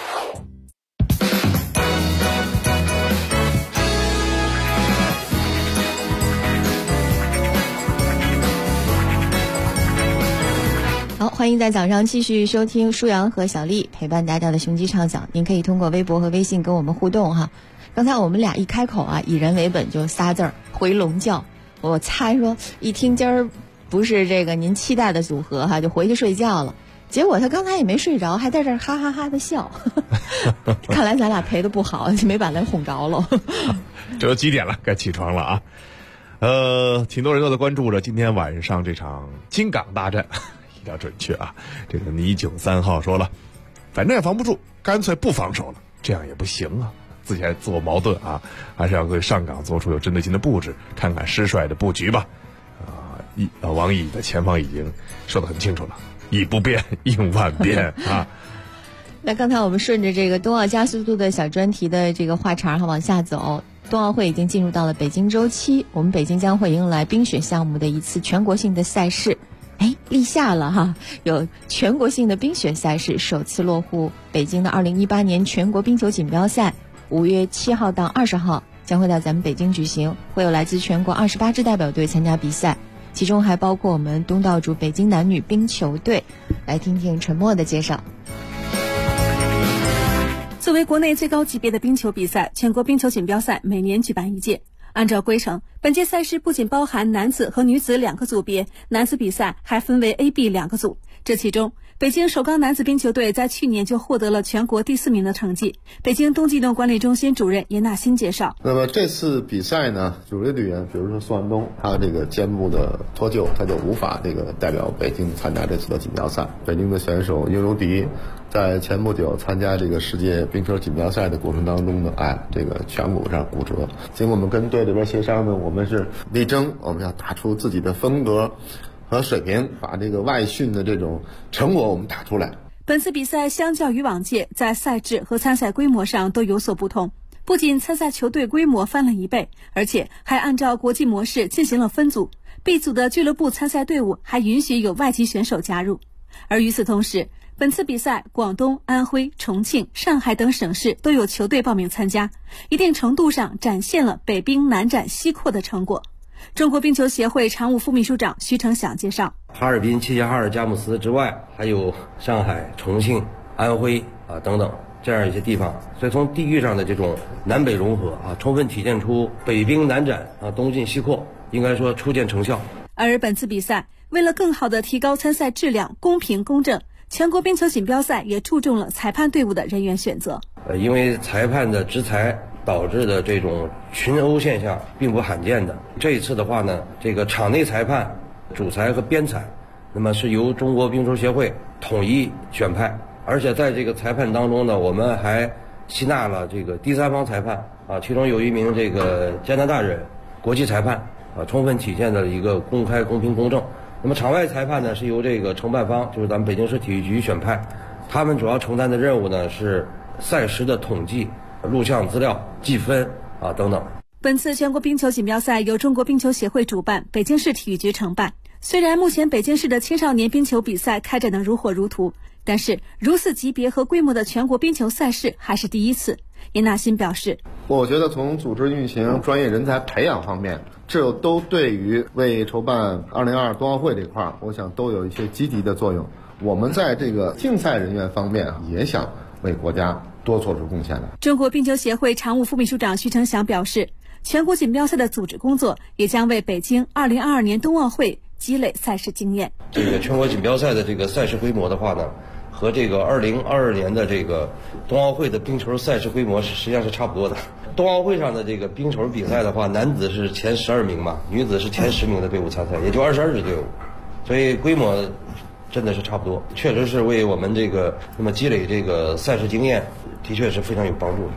好，欢迎在早上继续收听舒阳和小丽陪伴大家的雄鸡畅想。您可以通过微博和微信跟我们互动哈。刚才我们俩一开口啊，以人为本就仨字儿回笼觉。我猜说一听今儿不是这个您期待的组合哈，就回去睡觉了。结果他刚才也没睡着，还在这儿哈哈哈的笑。看来咱俩陪的不好，没把他哄着了。 这都几点了？该起床了啊！挺多人都在关注着今天晚上这场金港大战。比较准确啊，这个倪93号说了，反正也防不住，干脆不防守了，这样也不行啊，自己还自我矛盾啊，还是要对上港做出有针对性的布置，看看师帅的布局吧。王毅的前方已经说得很清楚了，以不变应万变啊。 那刚才我们顺着这个冬奥加速度的小专题的这个话茬往下走，冬奥会已经进入到了北京周期，我们北京将会迎来冰雪项目的一次全国性的赛事。立夏了哈，有全国性的冰雪赛事首次落户北京的2018年全国冰球锦标赛，5月7号到20号将会在咱们北京举行，会有来自全国28支代表队参加比赛，其中还包括我们东道主北京男女冰球队。来听听陈默的介绍。 作为国内最高级别的冰球比赛，全国冰球锦标赛每年举办1届。按照规程，本届赛事不仅包含男子和女子2个组别，男子比赛还分为 A、B 2个组。这其中，北京首钢男子冰球队在去年就获得了全国第4名的成绩。北京冬季运动管理中心主任严纳新介绍， 那么这次比赛呢，主力队员比如说宋安东，他这个肩部的脱臼，他就无法代表北京参加这次的锦标赛。北京的选手英如迪在前不久参加这个世界冰球锦标赛的过程当中呢，这个颧骨上骨折。经过我们跟队里边协商呢，我们是力争我们要打出自己的风格和水平，把这个外训的这种成果我们打出来。 本次比赛相较于往届，在赛制和参赛规模上都有所不同。不仅参赛球队规模翻了1倍，而且还按照国际模式进行了分组。B 组的俱乐部参赛队伍还允许有外籍选手加入。而与此同时，本次比赛，广东、安徽、重庆、上海等省市都有球队报名参加，一定程度上展现了北冰南展西扩的成果。中国冰球协会常务副秘书长徐成响介绍， 哈尔滨、齐齐哈尔、佳木斯之外，还有上海、重庆、安徽等等这样一些地方，所以从地域上的这种南北融合充分体现出北冰南展东进西扩，应该说初见成效。 而本次比赛为了更好地提高参赛质量、公平公正， 全国冰球锦标赛也注重了裁判队伍的人员选择。 因为裁判的执裁导致的这种群殴现象并不罕见的。这一次的话呢，这个场内裁判、主裁和编裁，那么是由中国冰球协会统一选派，而且在这个裁判当中呢，我们还吸纳了这个第三方裁判啊，其中有一名这个加拿大人国际裁判啊，充分体现了一个公开、公平、公正。那么场外裁判呢，是由这个承办方，就是咱们北京市体育局选派，他们主要承担的任务呢是赛时的统计、录像资料、计分啊等等。 本次全国冰球锦标赛由中国冰球协会主办，北京市体育局承办。虽然目前北京市的青少年冰球比赛开展得如火如荼，但是如此级别和规模的全国冰球赛事还是第一次。严纳新表示， 我觉得从组织运行、专业人才培养方面，这都对于为筹办2022冬奥会这块，我想都有一些积极的作用。我们在这个竞赛人员方面也想为国家多做出贡献来。 中国冰球协会常务副秘书长徐成祥表示，全国锦标赛的组织工作也将为北京2022年冬奥会积累赛事经验。 这个全国锦标赛的这个赛事规模的话呢，和这个2022年的这个冬奥会的冰球赛事规模实际上是差不多的。冬奥会上的这个冰球比赛的话，男子是前12名嘛，女子是前10名的队伍参赛，也就22支队伍，所以规模真的是差不多，确实是为我们这个那么积累这个赛事经验，的确是非常有帮助的。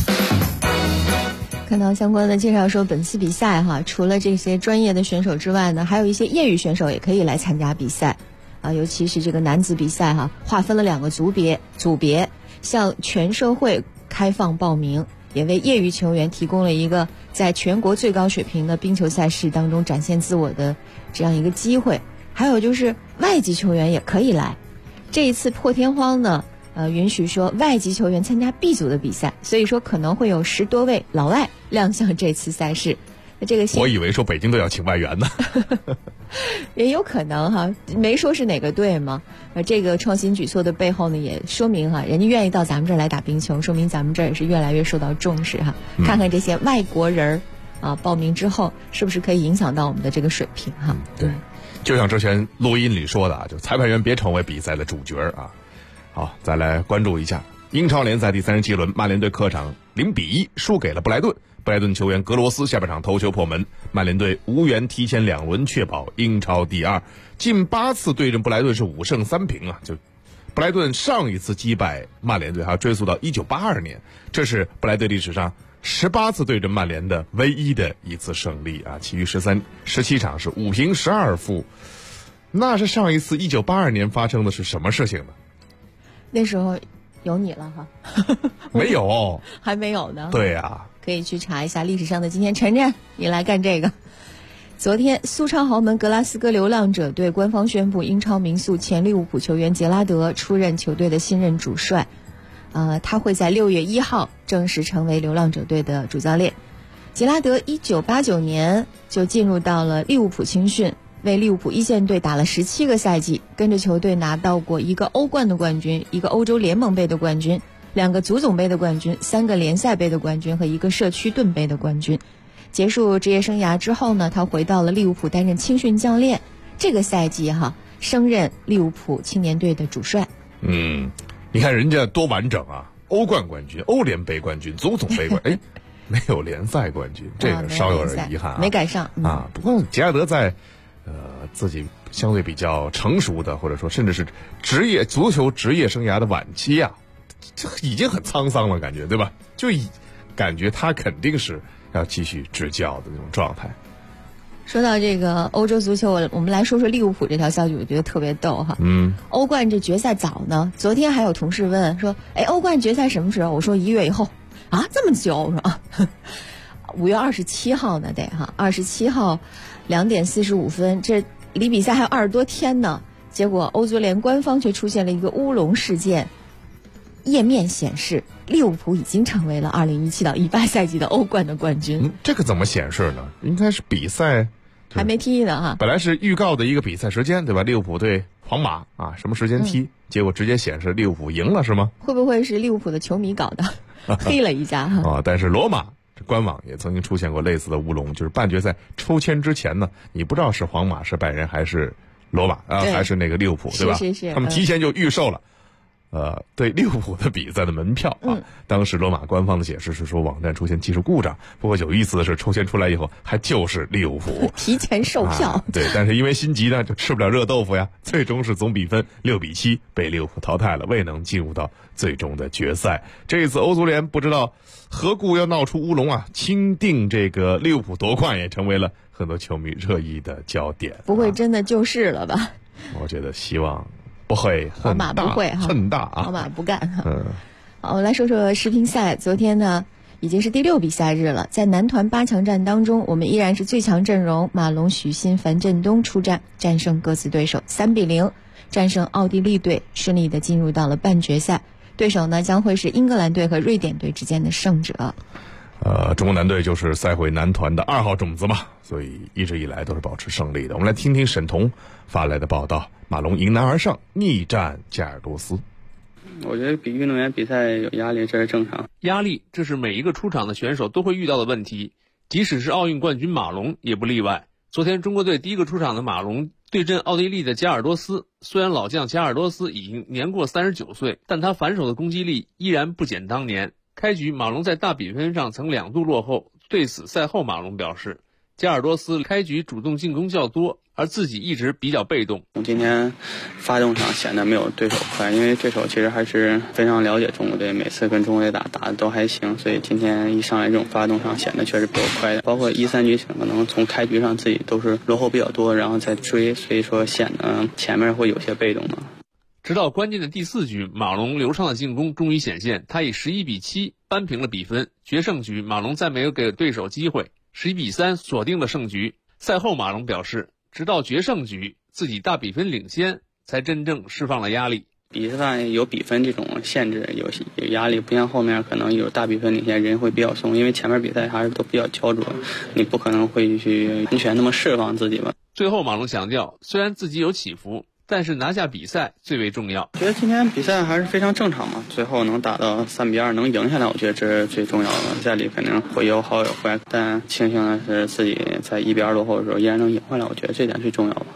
看到相关的介绍说，本次比赛除了这些专业的选手之外呢，还有一些业余选手也可以来参加比赛啊，尤其是这个男子比赛划分了2个组别，向全社会开放报名，也为业余球员提供了一个在全国最高水平的冰球赛事当中展现自我的这样一个机会。还有就是外籍球员也可以来，这一次破天荒呢，允许说外籍球员参加 B 组的比赛，所以说可能会有10多位老外亮相这次赛事。这个我以为说北京队要请外援呢， 也有可能没说是哪个队嘛。这个创新举措的背后呢，也说明人家愿意到咱们这儿来打冰球，说明咱们这儿也是越来越受到重视看看这些外国人报名之后是不是可以影响到我们的这个水平对，就像之前录音里说的就裁判员别成为比赛的主角好，再来关注一下英超联赛第37轮，曼联队客场0-1输给了布莱顿。布莱顿球员格罗斯下半场头球破门，曼联队无缘提前2轮确保英超第2。近8次对阵布莱顿是5胜3平就布莱顿上一次击败曼联队还要追溯到1982年，这是布莱顿历史上18次对阵曼联的唯一的一次胜利其余17场是5平12负。那是上一次1982年发生的是什么事情呢？ 那时候有你了没有还没有呢。 对呀， 可以去查一下历史上的今天。晨晨，你来干这个。昨天苏超豪门格拉斯哥流浪者队官方宣布，英超名宿前利物浦球员杰拉德出任球队的新任主帅，他会在6月1号正式成为流浪者队的主教练。杰拉德1989年就进入到了利物浦青训，为利物浦一线队打了17个赛季，跟着球队拿到过1个欧冠的冠军，1个欧洲联盟杯的冠军，2个足总杯的冠军，3个联赛杯的冠军和1个社区盾杯的冠军。结束职业生涯之后呢，他回到了利物浦担任青训教练，这个赛季升任利物浦青年队的主帅。 你看人家多完整欧冠冠军、欧联杯冠军、足总杯冠军没有联赛冠军，这个稍有点遗憾没赶上不过杰拉德在自己相对比较成熟的，或者说甚至是足球职业生涯的晚期这已经很沧桑了，感觉对吧？就感觉他肯定是要继续执教的那种状态。 说到这个欧洲足球，我们来说说利物浦这条消息，我觉得特别逗欧冠这决赛早呢，昨天还有同事问说，欧冠决赛什么时候？我说1月以后这么久？我说5月27号呢，得27号2点45分，这离比赛还有20多天呢。结果欧足联官方却出现了一个乌龙事件，页面显示利物浦已经成为了2017到18赛季的欧冠的冠军。 这个怎么显示呢？应该是比赛还没踢呢本来是预告的一个比赛时间，对吧？利物浦对皇马什么时间踢，结果直接显示利物浦赢了，是吗？ 会不会是利物浦的球迷搞的黑了一家但是罗马官网也曾经出现过类似的乌龙，就是半决赛抽签之前呢，你不知道是皇马是拜仁还是罗马还是那个利物浦，对吧？ 是他们提前就预售了。对利物浦的比赛的门票当时罗马官方的解释是说网站出现技术故障，不过有意思的是抽签出来以后还就是利物浦提前售票， 对，但是因为心急呢就吃不了热豆腐呀，最终是总比分6-7被利物浦淘汰了，未能进入到最终的决赛。这一次欧足联不知道何故要闹出乌龙啊，钦定这个利物浦夺冠也成为了很多球迷热议的焦点。 不会真的就是了吧？ 我觉得希望不会， 皇马不会很大啊， 皇马不干好，我们来说说世乒赛。昨天呢已经是第6比赛日了，在男团8强战当中，我们依然是最强阵容，马龙、许昕、樊振东出战，战胜各自对手3-0，战胜奥地利队，顺利的进入到了半决赛。对手呢将会是英格兰队和瑞典队之间的胜者。 中国男队就是赛会男团的2号种子嘛，所以一直以来都是保持胜利的。我们来听听沈彤发来的报道，马龙迎难而上，逆战加尔多斯。 我觉得比运动员比赛有压力，这是正常。 压力，这是每一个出场的选手都会遇到的问题，即使是奥运冠军马龙也不例外。昨天中国队第一个出场的马龙对阵奥地利的加尔多斯，虽然老将加尔多斯已经年过39岁，但他反手的攻击力依然不减当年。开局马龙在大比分上曾2度落后，对此赛后马龙表示，加尔多斯开局主动进攻较多，而自己一直比较被动。 今天发动上显得没有对手快，因为对手其实还是非常了解中国队，每次跟中国队打的都还行，所以今天一上来这种发动上显得确实比较快的。包括1、3局可能从开局上自己都是落后比较多，然后再追，所以说显得前面会有些被动的。 直到关键的第4局，马龙流畅的进攻终于显现，他以11-7扳平了比分。决胜局马龙再没有给对手机会，11-3锁定了胜局。赛后马龙表示，直到决胜局自己大比分领先，才真正释放了压力。 比赛有比分这种限制，有压力，不像后面可能有大比分领先，人会比较松，因为前面比赛还是都比较焦灼，你不可能会去完全那么释放自己吧。 最后马龙强调，虽然自己有起伏，但是拿下比赛最为重要。 我觉得今天比赛还是非常正常嘛，最后能打到3-2能赢下来，我觉得这是最重要的。比赛里肯定会有好有坏，但庆幸的是自己在1-2落后的时候依然能赢回来，我觉得这点最重要吧。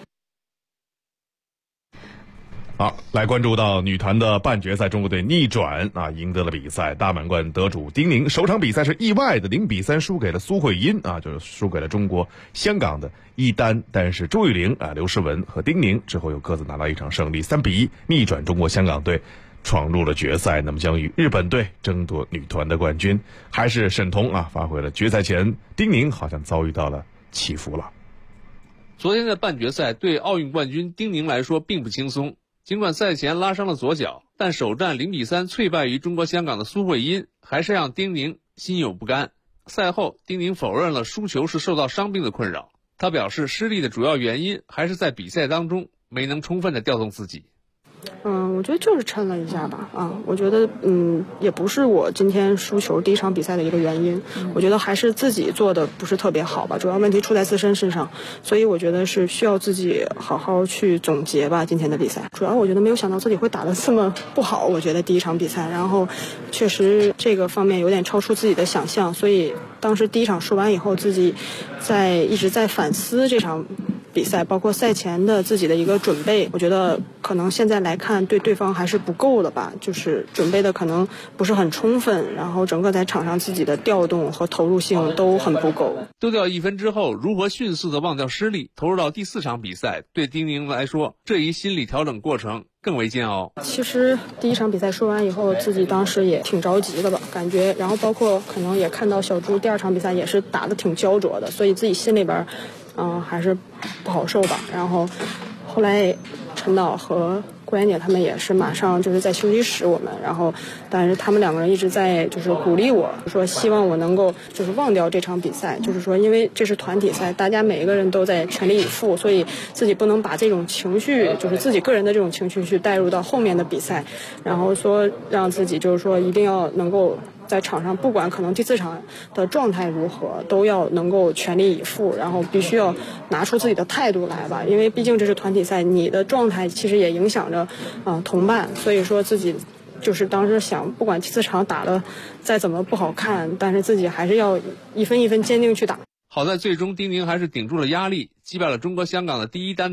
好，来关注到女团的半决赛，中国队逆转赢得了比赛。大满贯得主丁宁首场比赛是意外的0-3输给了苏慧音就是输给了中国香港的一丹。但是周玉玲刘诗雯和丁宁之后又各自拿到一场胜利，3-1逆转中国香港队，闯入了决赛，那么将与日本队争夺女团的冠军。还是沈彤发挥了决赛前丁宁好像遭遇到了起伏了。 昨天的半决赛对奥运冠军丁宁来说并不轻松，尽管赛前拉伤了左脚，但首战0-3脆败于中国香港的苏慧音，还是让丁宁心有不甘。赛后丁宁否认了输球是受到伤病的困扰，他表示失利的主要原因还是在比赛当中没能充分的调动自己。 我觉得就是抻了一下吧，我觉得也不是我今天输球第一场比赛的一个原因，我觉得还是自己做的不是特别好吧，主要问题出在自身身上，所以我觉得是需要自己好好去总结吧今天的比赛。主要我觉得没有想到自己会打得这么不好，我觉得第一场比赛，然后确实这个方面有点超出自己的想象，所以当时第一场输完以后，自己一直在反思这场比赛，包括赛前的自己的一个准备，我觉得可能现在来看对对方还是不够的吧，就是准备的可能不是很充分，然后整个在场上自己的调动和投入性都很不够。 丢掉1分之后，如何迅速的忘掉失利，投入到第4场比赛，对丁宁来说，这一心理调整过程更为煎熬。 其实第一场比赛输完以后，自己当时也挺着急的吧，感觉，然后包括可能也看到小朱第2场比赛也是打得挺焦灼的，所以自己心里边还是不好受吧。然后后来陈导和顾妍姐他们也是马上就是在休息室我们，然后但是他们2个人一直在就是鼓励我，说希望我能够就是忘掉这场比赛，就是说因为这是团体赛，大家每一个人都在全力以赴，所以自己不能把这种情绪，就是自己个人的这种情绪去带入到后面的比赛，然后说让自己就是说一定要能够在场上，不管可能第4场的状态如何，都要能够全力以赴，然后必须要拿出自己的态度来吧，因为毕竟这是团体赛，你的状态其实也影响着同伴，所以说自己就是当时想，不管第4场打的再怎么不好看，但是自己还是要一分一分坚定去打。 好在最终丁宁还是顶住了压力，击败了中国香港的第一单打。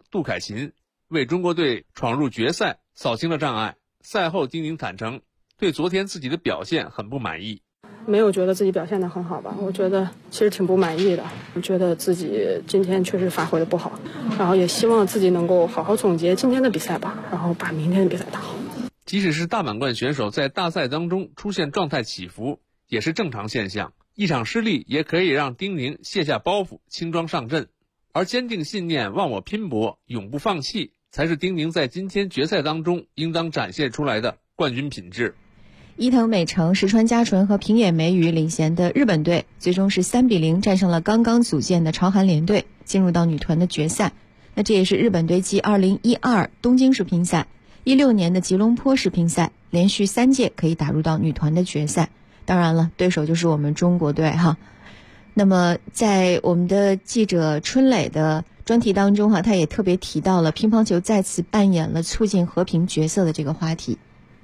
杜凯琴为中国队闯入决赛扫清了障碍。赛后丁宁坦诚，对昨天自己的表现很不满意。 没有觉得自己表现得很好吧，我觉得其实挺不满意的，我觉得自己今天确实发挥得不好，然后也希望自己能够好好总结今天的比赛吧，然后把明天的比赛打好。 即使是大满贯选手在大赛当中出现状态起伏也是正常现象，一场失利也可以让丁宁卸下包袱，轻装上阵，而坚定信念，忘我拼搏，永不放弃，才是丁宁在今天决赛当中应当展现出来的冠军品质。 伊藤美诚、石川佳纯和平野美宇领衔的日本队最终是3-0战胜了刚刚组建的朝韩联队，进入到女团的决赛。那这也是日本队继2012东京世乒赛、16年的吉隆坡世乒赛连续3届可以打入到女团的决赛。当然了，对手就是我们中国队哈。那么在我们的记者春磊的专题当中他也特别提到了乒乓球再次扮演了促进和平角色的这个话题。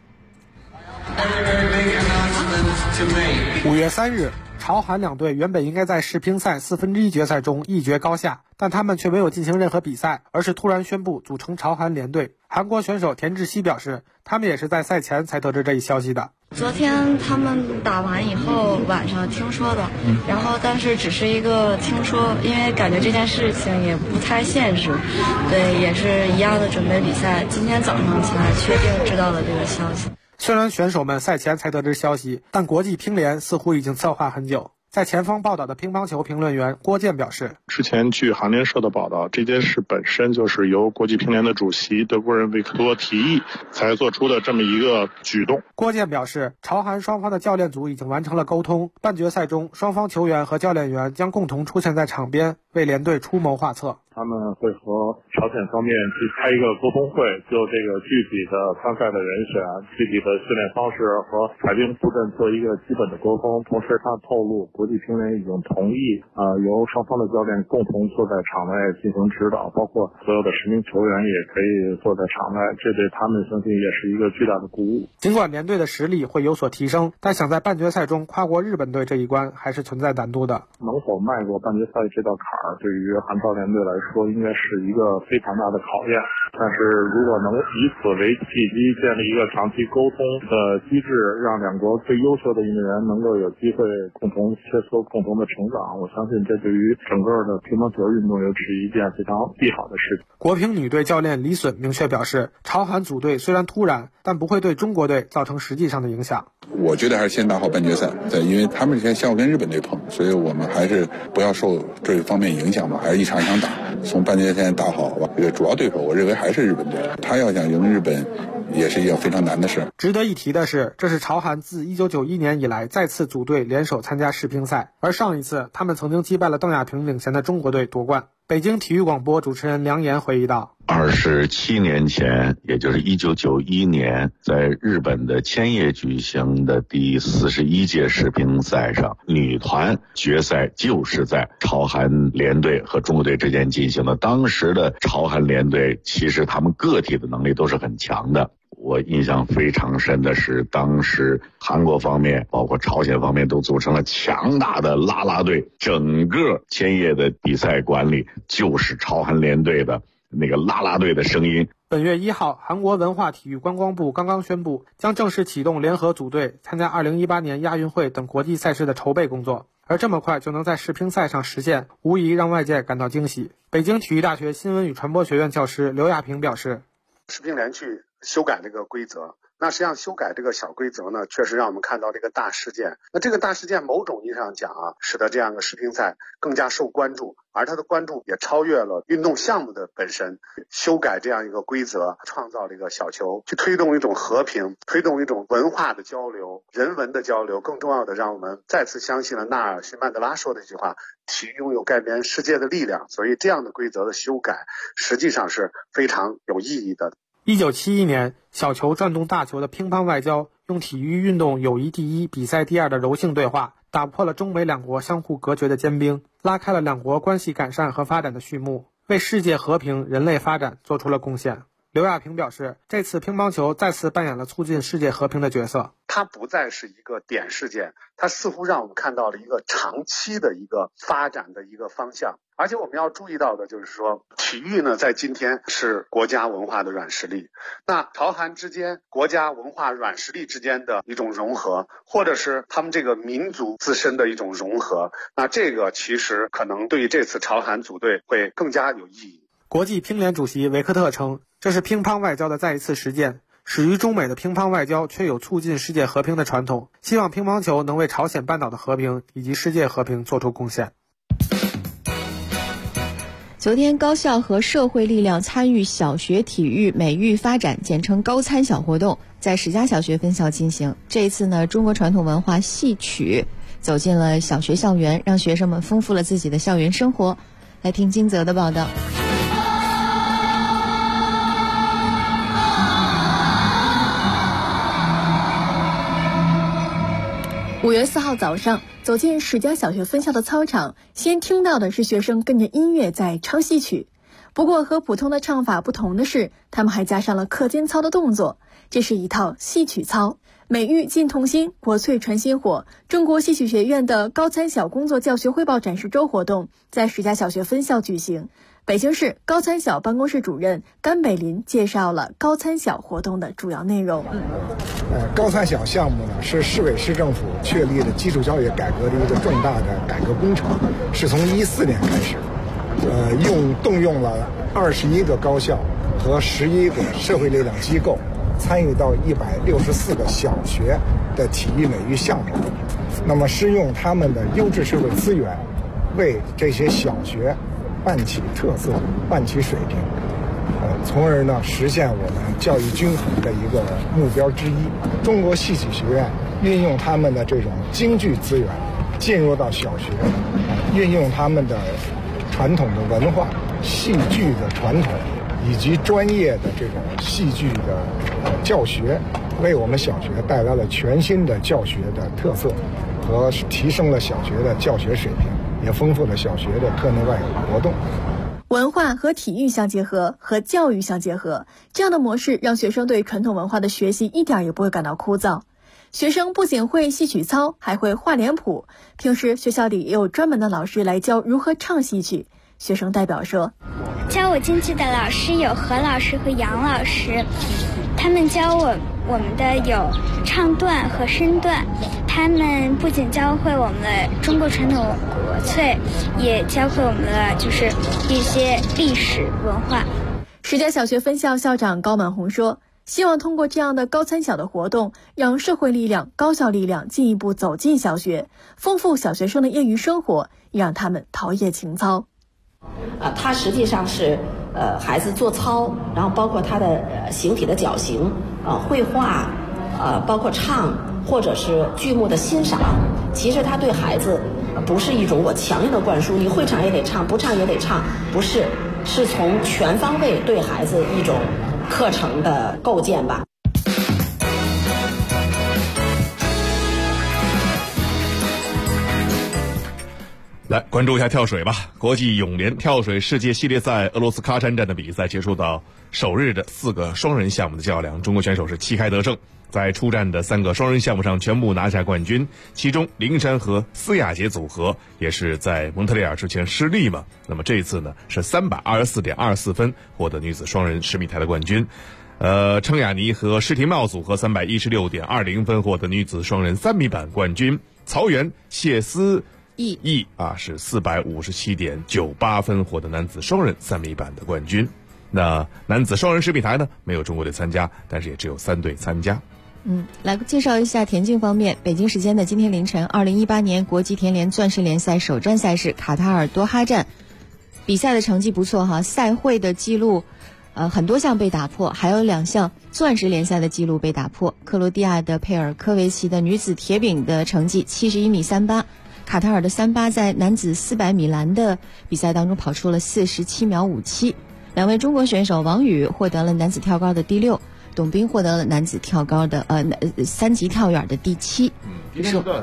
5月3日，朝韩两队原本应该在世乒赛1/4决赛中一决高下，但他们却没有进行任何比赛，而是突然宣布组成朝韩联队。韩国选手田志希表示，他们也是在赛前才得知这一消息的。 昨天他们打完以后晚上听说的，然后但是只是一个听说，因为感觉这件事情也不太现实，对，也是一样的准备比赛，今天早上才确定知道了这个消息。 虽然选手们赛前才得知消息，但国际乒联似乎已经策划很久。在前方报道的乒乓球评论员郭健表示， 之前据韩联社的报道，这件事本身就是由国际乒联的主席德国人维克多提议才做出的这么一个举动。 郭健表示，朝韩双方的教练组已经完成了沟通，半决赛中双方球员和教练员将共同出现在场边，为联队出谋划策。 他们会和朝鲜方面去开一个沟通会，就这个具体的参赛的人选、具体的训练方式和排兵布阵做一个基本的沟通。同时他透露，国际乒联已经同意由双方的教练共同坐在场内进行指导，包括所有的实名球员也可以坐在场内，这对他们相信也是一个巨大的鼓舞。 尽管联队的实力会有所提升，但想在半决赛中跨过日本队这一关还是存在难度的。 能否迈过半决赛这道坎儿，对于韩朝联队来说应该是一个非常大的考验，但是如果能以此为契机，建立一个长期沟通的机制，让两国最优秀的运动员能够有机会共同切磋、共同的成长，我相信这对于整个的乒乓球运动又是一件非常利好的事情。 国乒女队教练李隼明确表示，朝韩组队虽然突然，但不会对中国队造成实际上的影响。 我觉得还是先打好半决赛，对，因为他们先要跟日本队碰，所以我们还是不要受这方面影响吧，还是一场一场打，从半决赛打好吧。这个主要对手我认为还是日本队，他要想赢日本也是一件非常难的事。 值得一提的是，这是朝韩自1991年以来再次组队联手参加世乒赛，而上一次他们曾经击败了邓亚萍领衔的中国队夺冠。北京体育广播主持人梁岩回忆道 ，27年前，也就是1991年，在日本的千叶举行的第41届世乒赛上，女团决赛就是在朝韩联队和中国队之间进行的。当时的朝韩联队其实他们个体的能力都是很强的。我印象非常深的是，当时韩国方面包括朝鲜方面都组成了强大的啦啦队，整个千叶的比赛馆里就是朝韩联队的那个啦啦队的声音。 本月1号，韩国文化体育观光部刚刚宣布，将正式启动联合组队参加2018年亚运会等国际赛事的筹备工作，而这么快就能在世乒赛上实现，无疑让外界感到惊喜。北京体育大学新闻与传播学院教师刘亚平表示， 世乒联去修改这个规则，那实际上修改这个小规则呢，确实让我们看到这个大事件。那这个大事件某种意义上讲使得这样的世乒赛更加受关注，而它的关注也超越了运动项目的本身。修改这样一个规则，创造这个小球，去推动一种和平，推动一种文化的交流、人文的交流。更重要的，让我们再次相信了纳尔逊曼德拉说的一句话：体育拥有改变世界的力量。所以这样的规则的修改实际上是非常有意义的。 1971年，小球转动大球的乒乓外交，用体育运动友谊第一、比赛第二的柔性对话，打破了中美两国相互隔绝的坚冰，拉开了两国关系改善和发展的序幕，为世界和平、人类发展做出了贡献。 刘亚平表示，这次乒乓球再次扮演了促进世界和平的角色。 它不再是一个点事件，它似乎让我们看到了一个长期的一个发展的一个方向。而且我们要注意到的就是说，体育呢在今天是国家文化的软实力。那朝韩之间国家文化软实力之间的一种融合，或者是他们这个民族自身的一种融合，那这个其实可能对于这次朝韩组队会更加有意义。 国际乒联主席维克特称，这是乒乓外交的再一次实践。始于中美的乒乓外交却有促进世界和平的传统，希望乒乓球能为朝鲜半岛的和平以及世界和平做出贡献。 昨天，高校和社会力量参与小学体育美育发展，简称高参小活动，在10家小学分校进行。这一次呢，中国传统文化戏曲走进了小学校园，让学生们丰富了自己的校园生活。来听金泽的报道。 5月4号早上，走进10家小学分校的操场，先听到的是学生跟着音乐在唱戏曲。不过和普通的唱法不同的是，他们还加上了课间操的动作，这是一套戏曲操。美育尽童心，国粹传薪火。中国戏曲学院的高参小工作教学汇报展示周活动在10家小学分校举行。北京市高参小办公室主任甘北林介绍了高参小活动的主要内容。 高参小项目呢，是市委市政府确立的基础教育改革的一个重大的改革工程，是从14年开始，动用了21个高校和11个社会力量机构，参与到164个小学的体育美育项目。那么是用他们的优质社会资源，为这些小学办起特色，办起水平，从而呢实现我们教育均衡的一个目标之一。中国戏曲学院运用他们的这种京剧资源，进入到小学，运用他们的传统的文化、戏剧的传统以及专业的这种戏剧的教学，为我们小学带来了全新的教学的特色，和提升了小学的教学水平，也丰富了小学的课内外活动。 文化和体育相结合，和教育相结合，这样的模式让学生对传统文化的学习一点也不会感到枯燥。学生不仅会戏曲操，还会画脸谱。平时学校里也有专门的老师来教如何唱戏曲。学生代表说， 教我京剧的老师有何老师和杨老师，他们教我们的有唱段和身段，他们不仅教会我们的中国传统国粹，也教会我们的就是一些历史文化。 10家小学分校校长高满红说，希望通过这样的高参小的活动，让社会力量、高校力量进一步走进小学，丰富小学生的业余生活，也让他们陶冶情操。 它实际上是孩子做操，然后包括他的形体的矫形，绘画，包括唱或者是剧目的欣赏。其实他对孩子不是一种我强硬的灌输，你会唱也得唱，不唱也得唱，不是，是从全方位对孩子一种课程的构建吧。 来关注一下跳水吧。国际泳联跳水世界系列赛俄罗斯喀山站的比赛结束到首日的4个双人项目的较量，中国选手是旗开得胜，在出战的3个双人项目上全部拿下冠军。其中林珊和斯亚杰组合也是在蒙特利尔之前失利嘛，那么这一次呢是324.24分获得女子双人10米台的冠军。程雅妮和施廷懋组合316.20分获得女子双人3米板冠军。曹原谢思义是457.98分获得男子双人3米板的冠军。那男子双人10米台呢，没有中国队参加，但是也只有3队参加。 来介绍一下田径方面。北京时间的今天凌晨，2018年国际田联钻石联赛首站赛事卡塔尔多哈站，比赛的成绩不错哈，赛会的记录很多项被打破，还有2项钻石联赛的记录被打破。克罗地亚的佩尔科维奇的女子铁饼的成绩71米38，卡塔尔的38在男子400米栏的比赛当中跑出了47秒57。2位中国选手王宇获得了男子跳高的第6，董彬获得了男子跳高的3级跳远的第7。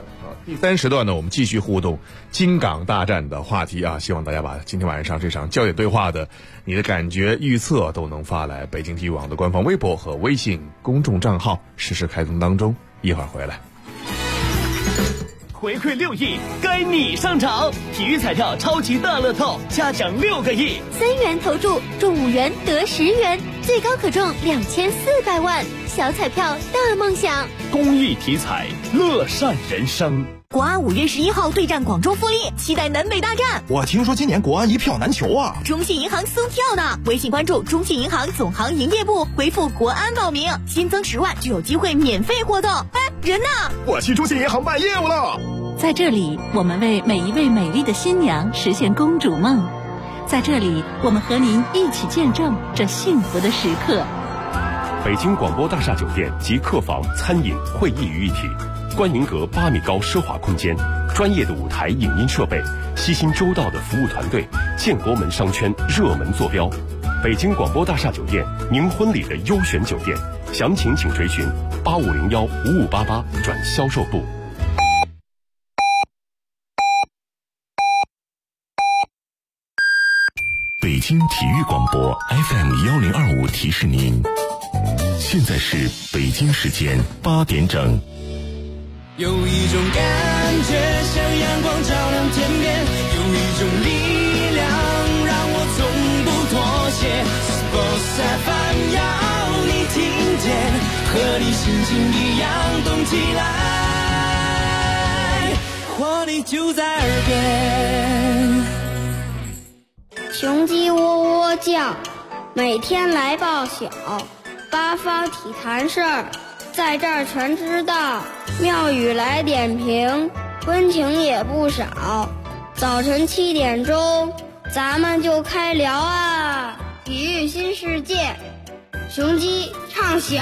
第3时段呢，我们继续互动京港大战的话题啊，希望大家把今天晚上这场焦点对话的你的感觉预测都能发来北京体育网的官方微博和微信公众账号，实时开通当中。一会儿回来。 回馈6亿，该你上场！体育彩票超级大乐透，加奖6个亿 ，3元投注中5元得10元，最高可中2400万，小彩票大梦想。 公益体彩，乐善人生。 国安5月11号对战广州富力，期待南北大战。 我听说今年国安一票难求啊！ 中信银行送票呢，微信关注中信银行总行营业部，回复国安报名，新增10万就有机会免费获赠。哎，人呢？ 我去中信银行办业务了。 在这里，我们为每一位美丽的新娘实现公主梦。在这里，我们和您一起见证这幸福的时刻。 北京广播大厦酒店集客房、餐饮、会议于一体，观云阁8米高奢华空间，专业的舞台影音设备，悉心周到的服务团队，建国门商圈热门坐标。北京广播大厦酒店，您婚礼的优选酒店，详情请垂询85015588转销售部。 北京体育广播 FM1025提示您，现在是北京时间8点整。 有一种感觉像阳光照亮天边，有一种力量让我从不妥协。Sports FM 要你听见，和你心情一样动起来，活力就在耳边。 雄鸡喔喔叫，每天来报晓，八方体坛事儿，在这儿全知道。妙语来点评，温情也不少。早晨7点钟，咱们就开聊啊！体育新世界，雄鸡唱晓。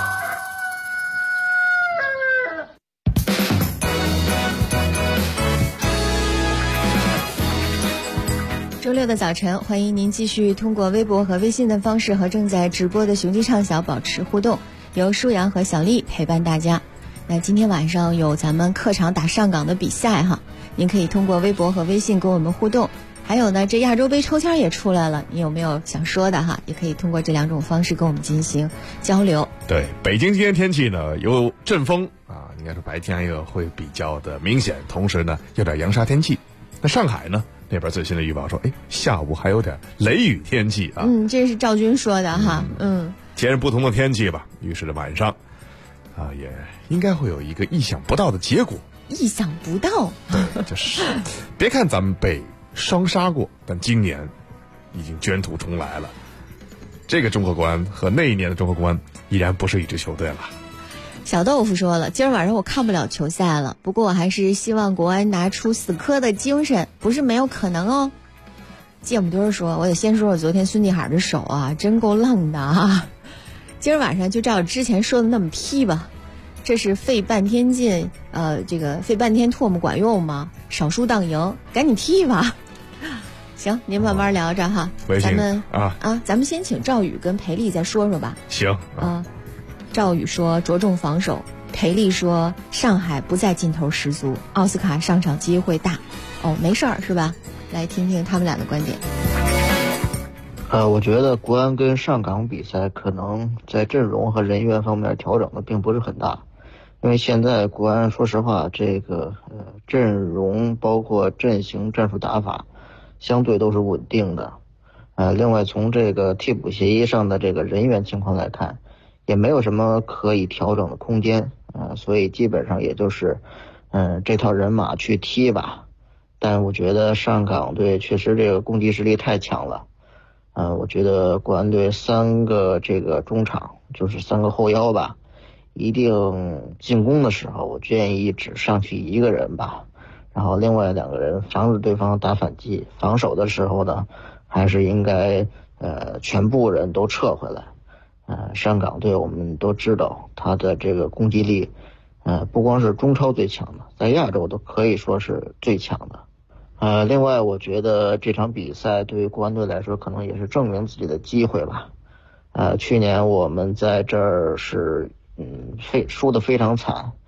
周六的早晨，欢迎您继续通过微博和微信的方式和正在直播的雄鸡畅晓保持互动，由舒阳和小丽陪伴大家。那今天晚上有咱们客场打上港的比赛哈，您可以通过微博和微信跟我们互动。还有呢，这亚洲杯抽签也出来了，你有没有想说的哈？也可以通过这2种方式跟我们进行交流。对，北京今天天气呢有阵风啊，应该是白天也会比较的明显，同时呢有点扬沙天气。那上海呢？那边最新的预报说，下午还有点雷雨天气啊。这是赵军说的哈。截然不同的天气吧，于是的晚上，也应该会有一个意想不到的结果。意想不到？对，就是别看咱们被双杀过，但今年已经卷土重来了。这个中国国安和那一年的中国国安依然不是一支球队了。小豆腐说了，今儿晚上我看不了球赛了，不过我还是希望国安拿出死磕的精神，不是没有可能哦。芥末墩说，我得先说说昨天孙继海的手啊，真够愣的啊。今儿晚上就照之前说的那么踢吧，这是费半天劲，这个费半天唾沫管用吗？少输当赢，赶紧踢吧。行，您慢慢聊着哈。咱们咱们先请赵宇跟裴丽再说说吧。行赵宇说着重防守，裴丽说上海不再劲头十足，奥斯卡上场机会大。没事儿是吧？来听听他们俩的观点。 我觉得国安跟上港比赛可能在阵容和人员方面调整的并不是很大，因为现在国安说实话，这个阵容包括阵型、战术打法相对都是稳定的。另外从这个替补协议上的这个人员情况来看，也没有什么可以调整的空间，所以基本上也就是这套人马去踢吧。但我觉得上港队确实这个攻击实力太强了。我觉得国安队3个这个中场，就是3个后腰吧，一定进攻的时候我建议只上去1个人吧，然后另外2个人防止对方打反击，防守的时候呢还是应该全部人都撤回来。上港队我们都知道他的这个攻击力不光是中超最强的，在亚洲都可以说是最强的。另外我觉得这场比赛对于国安队来说可能也是证明自己的机会吧。去年我们在这儿是输得非常惨，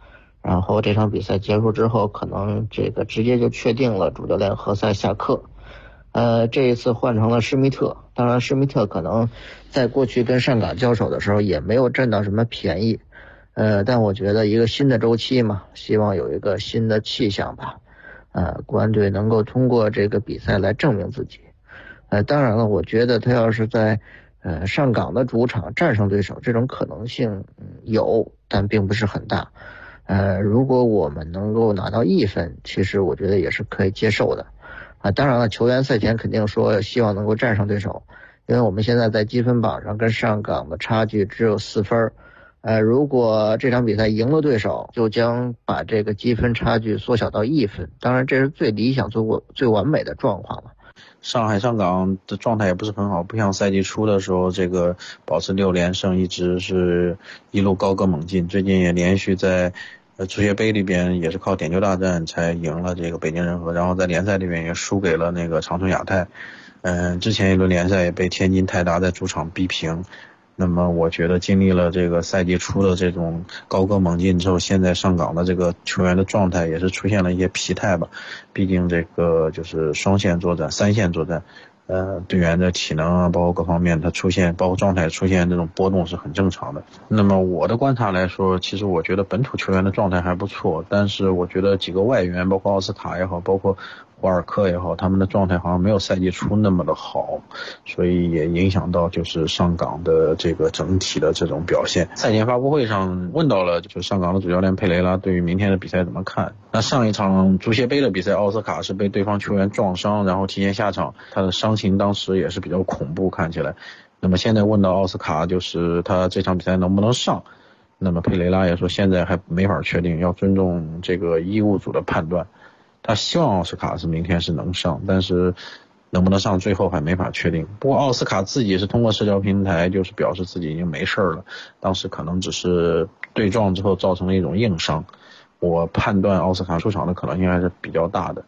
然后这场比赛结束之后，可能这个直接就确定了主教练何塞下课。这一次换成了施密特，当然施密特可能在过去跟上港交手的时候也没有占到什么便宜，但我觉得一个新的周期嘛，希望有一个新的气象吧，国安队能够通过这个比赛来证明自己。当然了，我觉得他要是在上港的主场战胜对手，这种可能性有，但并不是很大。如果我们能够拿到1分，其实我觉得也是可以接受的。当然了，球员赛前肯定说希望能够战胜对手，因为我们现在在积分榜上跟上港的差距只有4分。如果这场比赛赢了对手，就将把这个积分差距缩小到1分。当然，这是最理想、最完美的状况了。 上海上港的状态也不是很好，不像赛季初的时候这个保持6连胜，一直是一路高歌猛进。最近也连续在足协杯里边也是靠点球大战才赢了这个北京人和，然后在联赛里边也输给了那个长春亚泰。之前一轮联赛也被天津泰达在主场逼平。那么我觉得经历了这个赛季初的这种高歌猛进之后，现在上港的这个球员的状态也是出现了一些疲态吧。毕竟这个就是双线作战、3线作战，队员的体能啊，包括各方面它出现，包括状态出现这种波动是很正常的。那么我的观察来说，其实我觉得本土球员的状态还不错，但是我觉得几个外援，包括奥斯卡也好，包括霍尔克也好，他们的状态好像没有赛季初那么的好，所以也影响到就是上港的这个整体的这种表现。赛前发布会上问到了就是上港的主教练佩雷拉对于明天的比赛怎么看。那上一场足协杯的比赛，奥斯卡是被对方球员撞伤，然后提前下场，他的伤情当时也是比较恐怖看起来。那么现在问到奥斯卡就是他这场比赛能不能上，那么佩雷拉也说现在还没法确定，要尊重这个医务组的判断。他希望奥斯卡是明天是能上，但是能不能上最后还没法确定。不过奥斯卡自己是通过社交平台就是表示自己已经没事了，当时可能只是对撞之后造成了一种硬伤。我判断奥斯卡出场的可能性还是比较大的。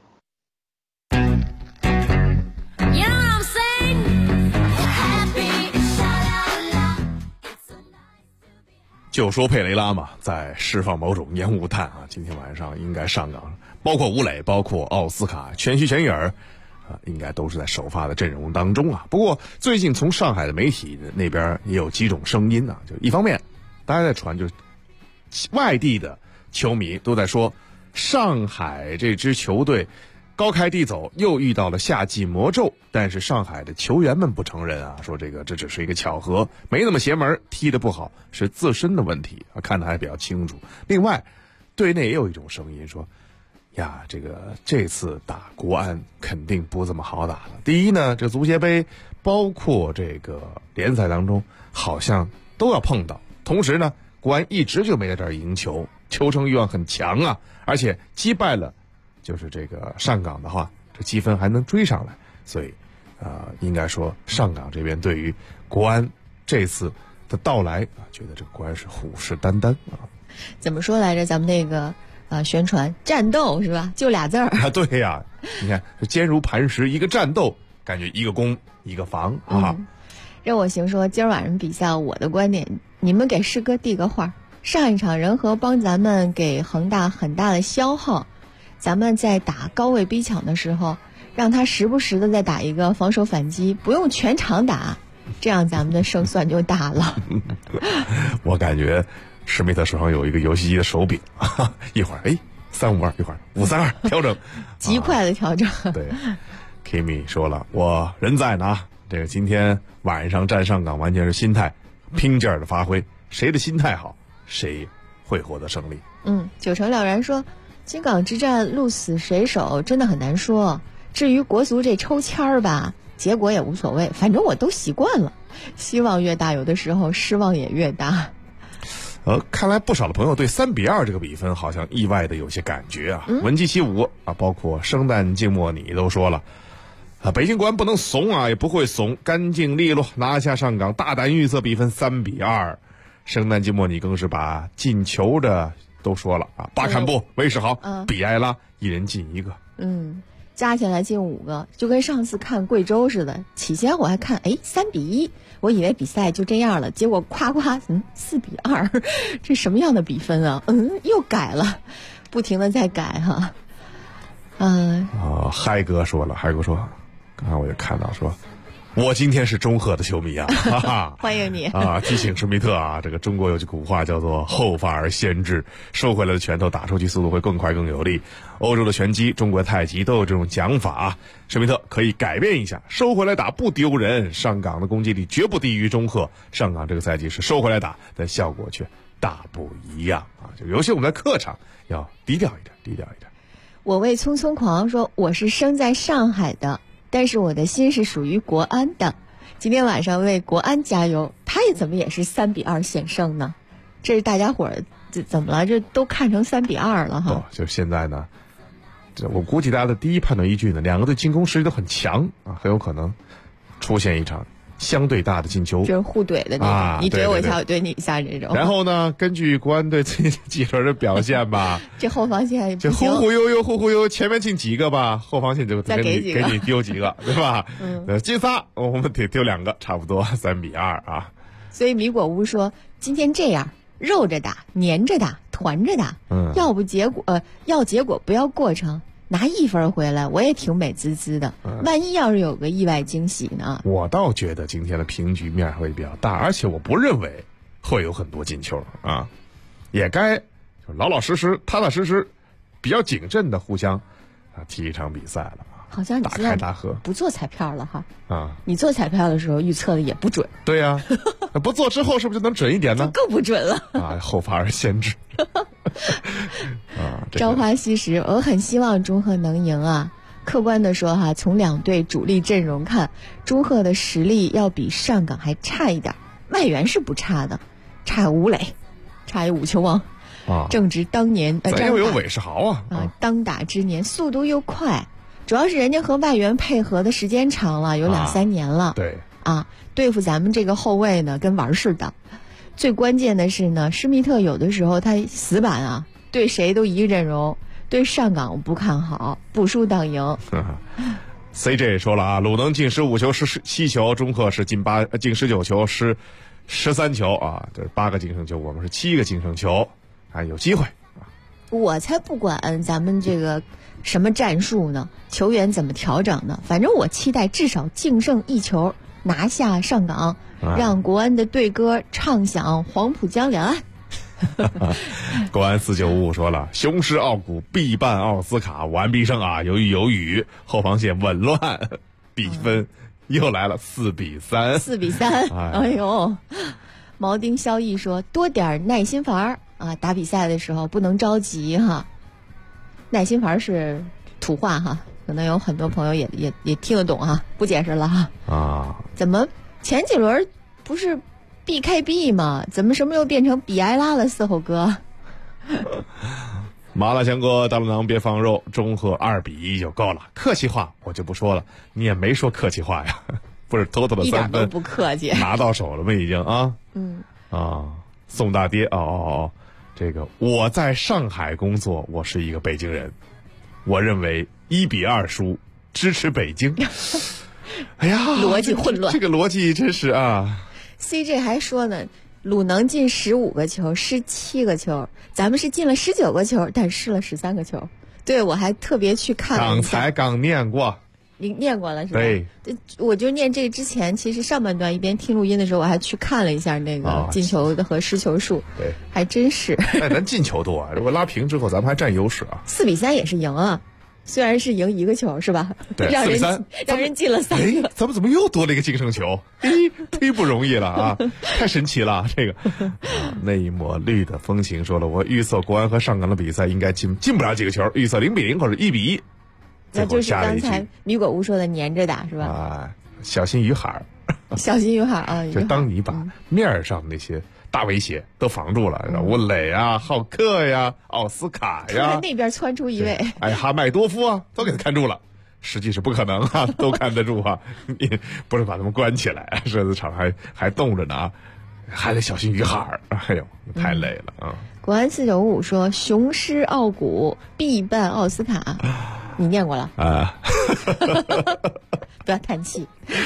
就说佩雷拉嘛，在释放某种烟雾弹啊，今天晚上应该上岗，包括吴磊，包括奥斯卡，全虚全影儿应该都是在首发的阵容当中啊。不过最近从上海的媒体那边也有几种声音啊，就一方面大家在传，就是外地的球迷都在说，上海这支球队高开低走，又遇到了夏季魔咒，但是上海的球员们不承认啊，说这只是一个巧合，没那么邪门，踢得不好是自身的问题啊，看得还比较清楚。另外，队内也有一种声音说，呀，这次打国安肯定不怎么好打了。第一呢，这足协杯包括这个联赛当中好像都要碰到，同时呢，国安一直就没在这儿赢球，求胜欲望很强啊，而且击败了就是这个上港的话，这积分还能追上来，所以应该说上港这边对于国安这次的到来觉得这个国安是虎视眈眈啊。 怎么说来着？咱们那个宣传战斗是吧？就俩字儿啊。 对呀，你看坚如磐石，一个战斗，感觉一个攻一个防啊。 任我行说，今儿晚上比赛，我的观点，你们给师哥递个话。上一场人和帮咱们给恒大很大的消耗，咱们在打高位逼抢的时候，让他时不时的再打一个防守反击，不用全场打，这样咱们的胜算就大了。 我感觉施密特手上有一个游戏机的手柄，一会儿352，一会儿532，调整， 极快的调整。 对 ，Kimi 说了，我人在呢，这个今天晚上战上港完全是心态拼劲儿的发挥，谁的心态好，谁会获得胜利。 九成了然说，金港之战鹿死谁手真的很难说。至于国足这抽签儿吧，结果也无所谓，反正我都习惯了。希望越大，有的时候失望也越大。 看来不少的朋友对3-2这个比分好像意外的有些感觉啊。文姬起舞啊，包括生旦净末你都说了啊，北京国安不能怂啊，也不会怂，干净利落拿下上港，大胆预测比分3-2。生旦净末你更是把进球的都说了啊，巴坎布、韦世豪、比埃拉一人进一个。 加起来进5个，就跟上次看贵州似的。起先我还看3-1，我以为比赛就这样了，结果夸4-2，这什么样的比分啊？又改了，不停的在改哈。 嗨哥说了，嗨哥说，刚刚我也看到说，我今天是中赫的球迷啊，哈哈， 欢迎你啊！提醒施密特啊，这个中国有句古话叫做后发而先至，收回来的拳头打出去速度会更快更有力。欧洲的拳击、中国的太极都有这种讲法啊。施密特可以改变一下，收回来打不丢人。上港的攻击力绝不低于中赫，上港这个赛季是收回来打，但效果却大不一样啊！就尤其我们在客场要低调一点，低调一点。 我为匆匆狂说，我是生在上海的，但是我的心是属于国安的。今天晚上为国安加油，他也怎么也是3-2险胜呢？这是大家伙儿怎么了？这都看成3-2了哈。 就是现在呢，我估计大家的第一判断依据呢，两个队进攻实力都很强啊，很有可能出现一场相对大的进球， 就是互怼的那种，你怼我一下，我怼你一下这种。 然后呢，根据国安队最近几轮的表现吧， 这后防线这忽忽悠悠，前面进几个吧，后防线就再给你丢几个，对吧？进仨，我们得丢2个，差不多3-2啊。 所以米果乌说，今天这样肉着打，粘着打，团着打，要结果不要过程。拿1分回来，我也挺美滋滋的。万一要是有个意外惊喜呢？ 我倒觉得今天的平局面会比较大，而且我不认为会有很多进球啊，也该就老老实实、踏踏实实、比较谨慎的互相踢一场比赛了啊。 好像你大开大合， 不做彩票了哈啊！ 你做彩票的时候预测的也不准。 对呀，不做之后是不是就能准一点呢？ 就更不准了啊！后发而先至。 朝花夕拾，我很希望中赫能赢啊。客观的说哈，从2队主力阵容看，中赫的实力要比上港还差一点，外援是不差的，差吴磊，差一5球王啊，正值当年咱又有韦世豪啊， 当打之年，速度又快，主要是人家和外援配合的时间长了，有2-3年了， 对啊，对付咱们这个后卫呢，跟玩似的。最关键的是呢，施密特有的时候他死板啊，对谁都一个阵容，对上港我不看好，不输当赢。 CJ 也说了啊，鲁能进15球失7球，中赫是进19球失13球啊，这是8个净胜球，我们是7个净胜球，还有机会。 我才不管咱们这个什么战术呢，球员怎么调整呢？反正我期待至少净胜1球，拿下上港，让国安的队歌唱响黄浦江两岸。 国安4955说了，雄狮傲骨必办奥斯卡，完必胜啊！由于有雨，后防线紊乱，比分又来了4-3。 哎呦，毛丁萧逸说，多点耐心法啊，打比赛的时候不能着急哈。耐心法是土话哈，可能有很多朋友也听得懂哈，不解释了哈。 啊， 怎么前几轮不是 BKB 吗？怎么什么又变成比埃拉了？伺候哥。 麻辣香锅大肚囊别放肉，中赫2-1就够了。客气话我就不说了，你也没说客气话呀，不是妥妥的3分， 一点都不客气， 拿到手了吗？已经啊。宋大爹这个我在上海工作，我是一个北京人，我认为1-2输，支持北京。哎呀， 逻辑混乱， 这个逻辑真是啊。 CJ 还说呢，鲁能进15个球，失7个球，咱们是进了19个球，但失了13个球。对，我还特别去看了一下。 刚念过。 你念过了是吧？ 对， 我就念这个之前，其实上半段一边听录音的时候，我还去看了一下那个进球的和失球数， 对， 还真是。 咱进球多啊，如果拉平之后，咱们还占优势啊。 4-3也是赢啊，虽然是赢1个球是吧？ 对，4-3 让人进了3个。 咱们怎么又多了一个净胜球？忒不容易了啊！太神奇了，这个。那一抹绿的风情说了，我预测国安和上港的比赛应该进不了几个球，预测0-0或者1-1。 那就是刚才米果乌说的粘着打是吧？ 啊，小心鱼海小心鱼海啊！ 就当你把面上那些大威胁都防住了，吴磊啊、浩克呀、奥斯卡呀， 那边窜出一位， 哈迈多夫啊，都给他看住了。实际是不可能啊，都看得住啊！你不是把他们关起来，射子场还冻着呢啊，还得小心鱼海。哎呦，太累了啊！ 国安4955说，雄狮傲骨必办奥斯卡。 你念过了啊？ 不要叹气。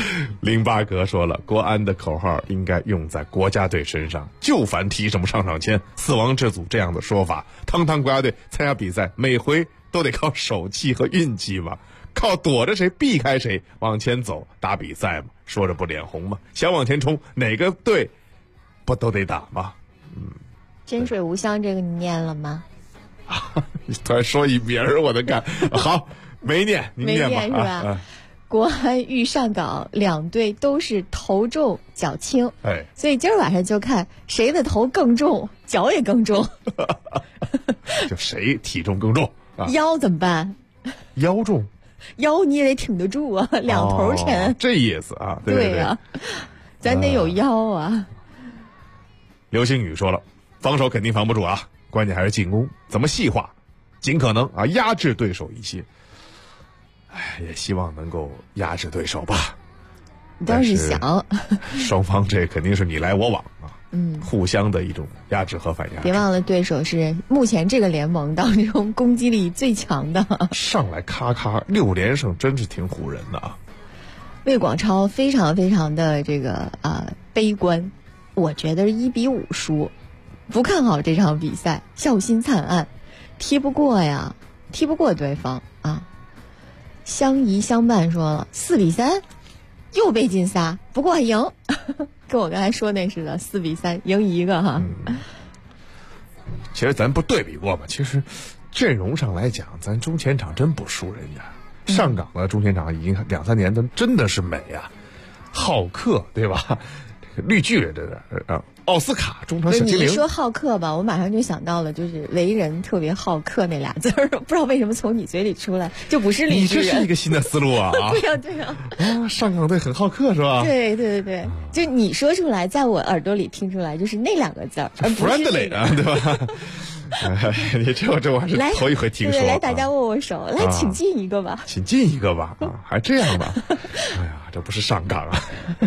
08哥说了，国安的口号应该用在国家队身上，就烦提什么上场签、死亡之组这样的说法。堂堂国家队参加比赛，每回都得靠手气和运气嘛，靠躲着谁避开谁往前走打比赛嘛，说着不脸红嘛，想往前冲，哪个队不都得打吗？ 真水无香这个你念了吗？ 你突然说一名儿，我都看好没念，你念吧。 没念是吧？国安遇上港，两队都是头重脚轻，所以今儿晚上就看谁的头更重，脚也更重， 就谁体重更重啊？ 腰怎么办？ 腰重， 腰你也得挺得住啊，两头沉。 这意思啊？ 对呀，咱得有腰啊。 刘星宇说了，防守肯定防不住啊，关键还是进攻，怎么细化，尽可能啊压制对手一些。也希望能够压制对手吧。 你倒是想， 双方这肯定是你来我往啊，互相的一种压制和反压制。 别忘了，对手是目前这个联盟当中攻击力最强的。 上来咔咔6连胜，真是挺唬人的啊。 魏广超非常非常的这个悲观，我觉得是1-5输，不看好这场比赛，孝心惨案，踢不过对方啊。相宜相伴说了4-3，又被进仨，不过赢，跟我刚才说那似的，4-3赢一个哈。 其实咱不对比过嘛，其实阵容上来讲，咱中前场真不输人家。上港的中前场已经2-3年的真的是美啊，浩克对吧？绿巨人这是奥斯卡中场小精灵。 你说浩克吧，我马上就想到了，就是为人特别好客那俩字儿，不知道为什么从你嘴里出来，就不是绿巨人。 你这是一个新的思路啊！ 对呀。 上港队很好客是吧？ 对，就你说出来，在我耳朵里听出来就是那2个字儿，而不是 friendly 啊，对吧？你这我还是头一回听说。 来，大家握握手，来，请进一个吧。 请进一个吧，还这样吧？哎呀，这不是上港啊！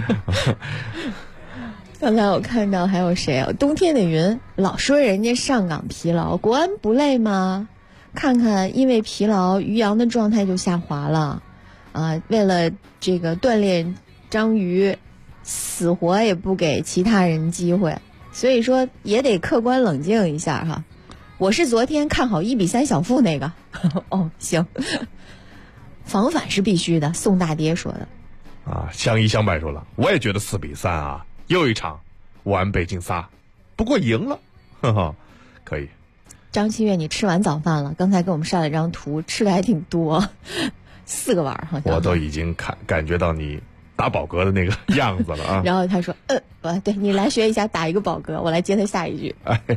刚才我看到还有谁啊？冬天的云老说人家上港疲劳，国安不累吗？看看因为疲劳，于洋的状态就下滑了啊！为了这个锻炼章鱼，死活也不给其他人机会，所以说也得客观冷静一下哈。我是昨天看好1-3小负那个哦，行，防反是必须的，宋大爹说的啊。相依相伴说了，我也觉得4-3啊。又一场完被进仨，不过赢了，呵呵，可以。 张七月，你吃完早饭了？刚才给我们晒了张图，吃的还挺多，4个碗好像。 我都已经感觉到你打饱嗝的那个样子了啊。 然后他说，对你来学一下打一个饱嗝，我来接他下一句。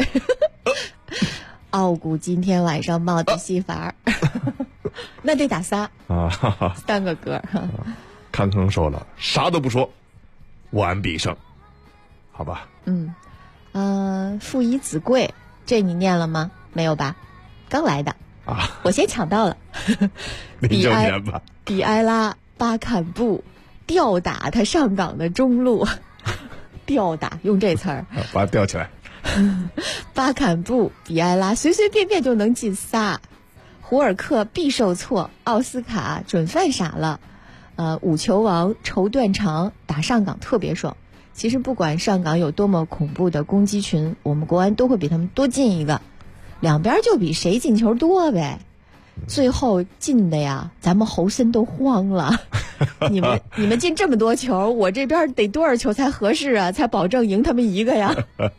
傲骨今天晚上冒的戏法那得打仨啊，3个嗝。 康康说了，啥都不说。完必胜，好吧。 父以子贵，这你念了吗？没有吧？刚来的啊，我先抢到了。 你就念吧。 比埃拉巴坎布吊打他上港的中路，吊打用这词儿， 把它吊起来。 巴坎布、比埃拉随随便便就能进仨，胡尔克必受挫，奥斯卡准犯傻了。5球王绸断肠打上港特别爽。其实不管上港有多么恐怖的攻击群，我们国安都会比他们多进一个，两边就比谁进球多呗。最后进的呀，咱们侯森都慌了。你们进这么多球，我这边得多少球才合适啊？才保证赢他们一个呀？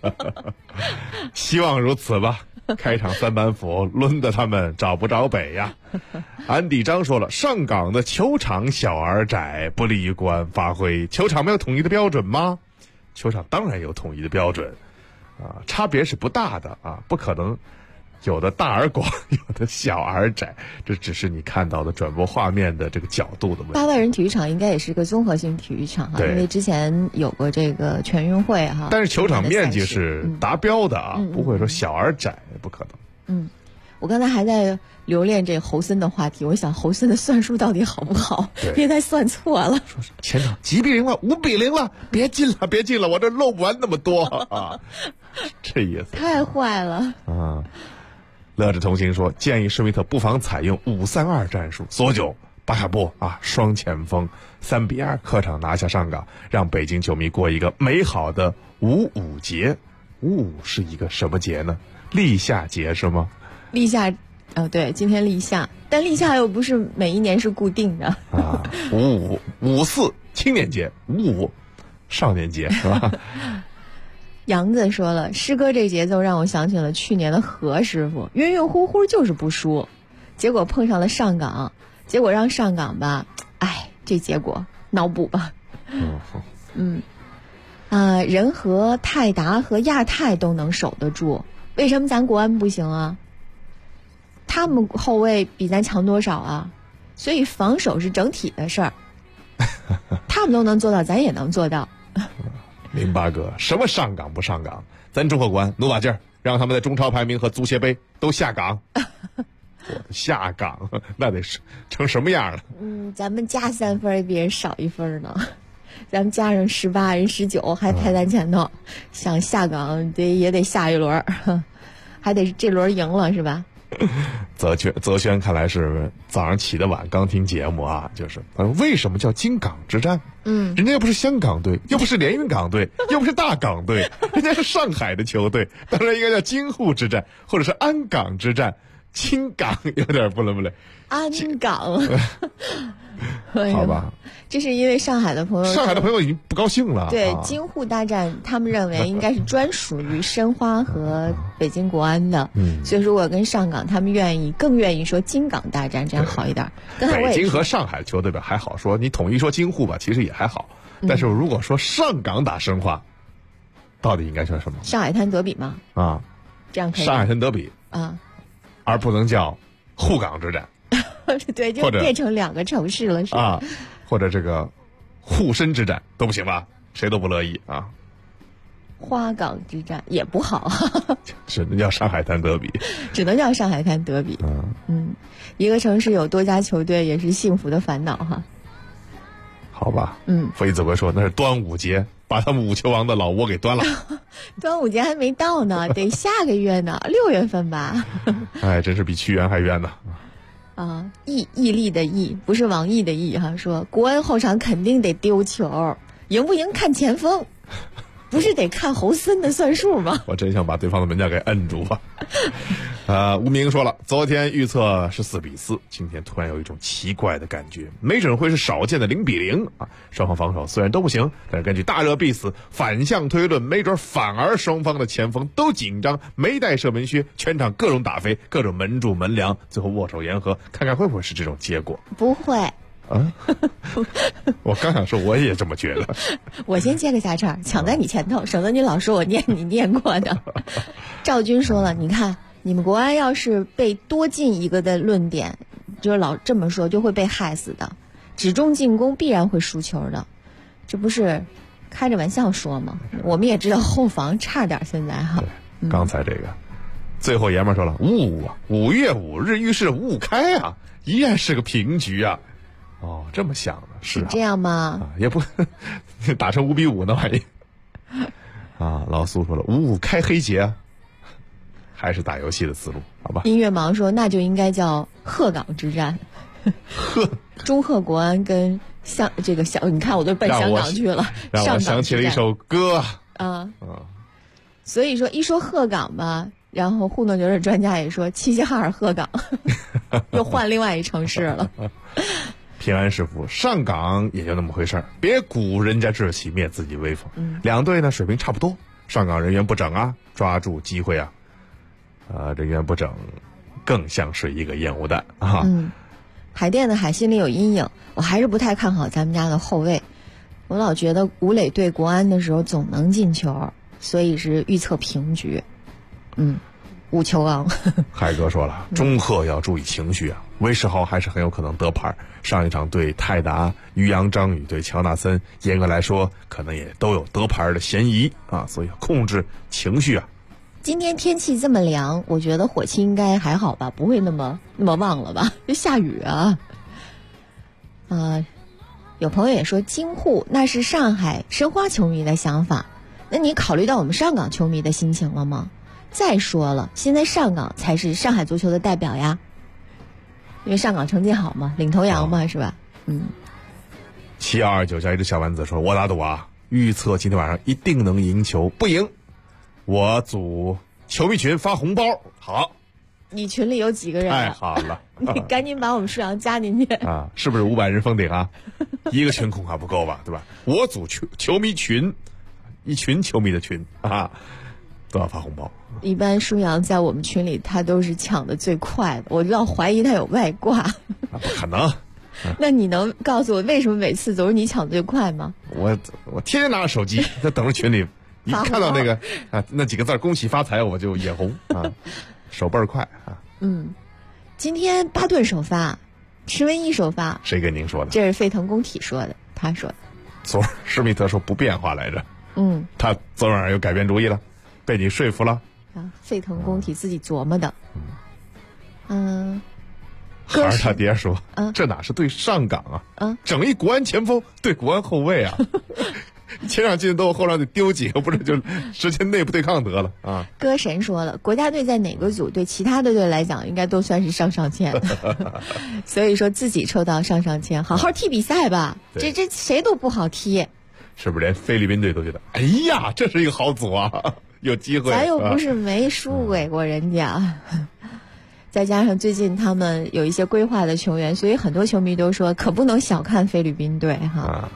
希望如此吧。开场3板斧抡得他们找不着北呀。安迪章说了，上港的球场小而窄，不利于国安发挥。球场没有统一的标准吗？球场当然有统一的标准啊，差别是不大的啊，不可能有的大而广，有的小而窄，这只是你看到的转播画面的这个角度的问题。 8万人体育场应该也是个综合性体育场哈，因为之前有过这个全运会哈。 但是球场面积是达标的啊，不会说小而窄，不可能。 我刚才还在留恋这侯森的话题，我想侯森的算术到底好不好？别再算错了。 说是前场几比0了，5比0了，别进了，我这漏不完那么多啊！这意思。 太坏了啊！ 乐之同行说，建议施密特不妨采用5-3-2战术，索久巴卡布双前锋3-2客场拿下上港，让北京球迷过一个美好的5-5节。5-5是一个什么节呢？立夏节是吗？ 立夏，对，今天立夏，但立夏又不是每一年是固定的 5-5、5-4青年节，5-5少年节是吧？ 杨子说了，师哥这节奏让我想起了去年的何师傅，晕晕乎乎就是不输，结果碰上了上港，结果让上港吧，这结果脑补吧。人和泰达和亚太都能守得住，为什么咱国安不行啊？他们后卫比咱强多少啊？所以防守是整体的事儿，他们都能做到，咱也能做到。 08哥，什么上港不上港？咱中国国安努把劲儿，让他们在中超排名和足协杯都下岗。我的下岗，那得成什么样了？ 咱们加3分比人少1分呢，咱们加上18人19还排咱前头，想下岗也得下一轮，还得这轮赢了是吧？ 泽轩看来是早上起得晚，刚听节目就是为什么叫京港之战？人家又不是香港队，又不是连云港队，又不是大港队，人家是上海的球队，当然应该叫京沪之战，或者是安港之战。京港有点不伦， 安港好吧， 这是因为上海的朋友已经不高兴了。 对，京沪大战他们认为应该是专属于申花和北京国安的，所以如果跟上港他们更愿意说京港大战，这样好一点。 北京和上海球队吧还好说，你统一说京沪吧其实也还好，但是如果说上港打申花，到底应该说什么？ 上海滩德比吗？这样可以。 上海滩德比而不能叫沪港之战。 对，就变成2个城市了，是吧？ 或者这个沪深之战都不行吧？谁都不乐意啊。 花港之战也不好， 只能叫上海滩德比， 只能叫上海滩德比。一个城市有多家球队也是幸福的烦恼哈。 好吧，飞子哥说那是端午节，把他们5球王的老窝给端了。 端午节还没到呢，得下个月呢，6月份吧。 真是比屈原还冤呢。 毅力的毅，不是网易的毅哈。说国安后场肯定得丢球，赢不赢看前锋，不是得看侯森的算数吗？ 我真想把对方的门将给摁住吧。吴明说了，昨天预测是4-4，今天突然有一种奇怪的感觉，没准会是少见的0-0双方防守虽然都不行，但是根据大热必死反向推论，没准反而双方的前锋都紧张，没带射门靴，全场各种打飞，各种门柱门梁，最后握手言和，看看会不会是这种结果？ 不会。 我刚想说我也这么觉得。 我先接个下茬，抢在你前头，省得你老说我你念过的。赵军说了，你看你们国安要是被多进一个的论点，就是老这么说就会被害死的，只重进攻必然会输球的，这不是开着玩笑说吗？我们也知道后防差点现在哈。 刚才这个最后爷们说了，5月5日预示5开依然是个平局这么想的是这样吗？ 也不打成5-5那玩意老苏说了，5-5开黑节还是打游戏的思路，好吧？ 音乐盲说那就应该叫鹤岗之战。中赫国安跟你看我都奔香港去了， 让我想起了一首歌所以说一说鹤岗吧，然后糊弄牛肉专家也说齐齐哈尔鹤岗又换另外一城市了。 平安师傅，上港也就那么回事儿，别鼓人家志气，灭自己威风。两队呢水平差不多，上港人员不整抓住机会人员不整，更像是一个烟雾弹海淀的海心里有阴影，我还是不太看好咱们家的后卫。我老觉得吴磊对国安的时候总能进球，所以是预测平局。5球王。 海哥说了，中赫要注意情绪威世豪还是很有可能得牌。上一场对泰达，于洋张宇对乔纳森，严格来说可能也都有得牌的嫌疑所以要控制情绪今天天气这么凉，我觉得火气应该还好吧，不会那么旺了吧？就下雨有朋友也说京沪那是上海申花球迷的想法，那你考虑到我们上港球迷的心情了吗？ 再说了，现在上港才是上海足球的代表呀，因为上港成绩好嘛，领头羊嘛，是吧 ？7229加一只小丸子说：“我打赌啊，预测今天晚上一定能赢球，不赢我组球迷群发红包。”好， 你群里有几个人？ 太好了， 你赶紧把我们舒阳加进去啊！是不是500人封顶啊？一个群恐怕不够吧，对吧？我组球迷群，一群球迷的群啊，都要发红包。 一般舒阳在我们群里，他都是抢的最快的，我就要怀疑他有外挂。 不可能。 那你能告诉我为什么每次都是你抢最快吗？ 我天天拿着手机在等着群里，一看到那个那几个字恭喜发财，我就眼红啊，手倍儿快啊。 今天巴顿首发，施文一首发， 谁跟您说的？ 这是沸腾工体说的，他说的。 昨儿施密特说不变化来着，他昨晚上又改变主意了，被你说服了。 沸腾工体自己琢磨的。 还是他爹说，这哪是对上港啊？整一国安前锋对国安后卫啊，前场进都后场得丢几个，不是就直接内部对抗得了啊？ 歌神说了，国家队在哪个组对其他的队来讲，应该都算是上签，所以说自己抽到上签，好好踢比赛吧。这谁都不好踢， 是不是连菲律宾队都觉得，哎呀，这是一个好组啊，有机会。 咱又不是没输给过人家。再加上最近他们有一些规划的球员，所以很多球迷都说可不能小看菲律宾队哈。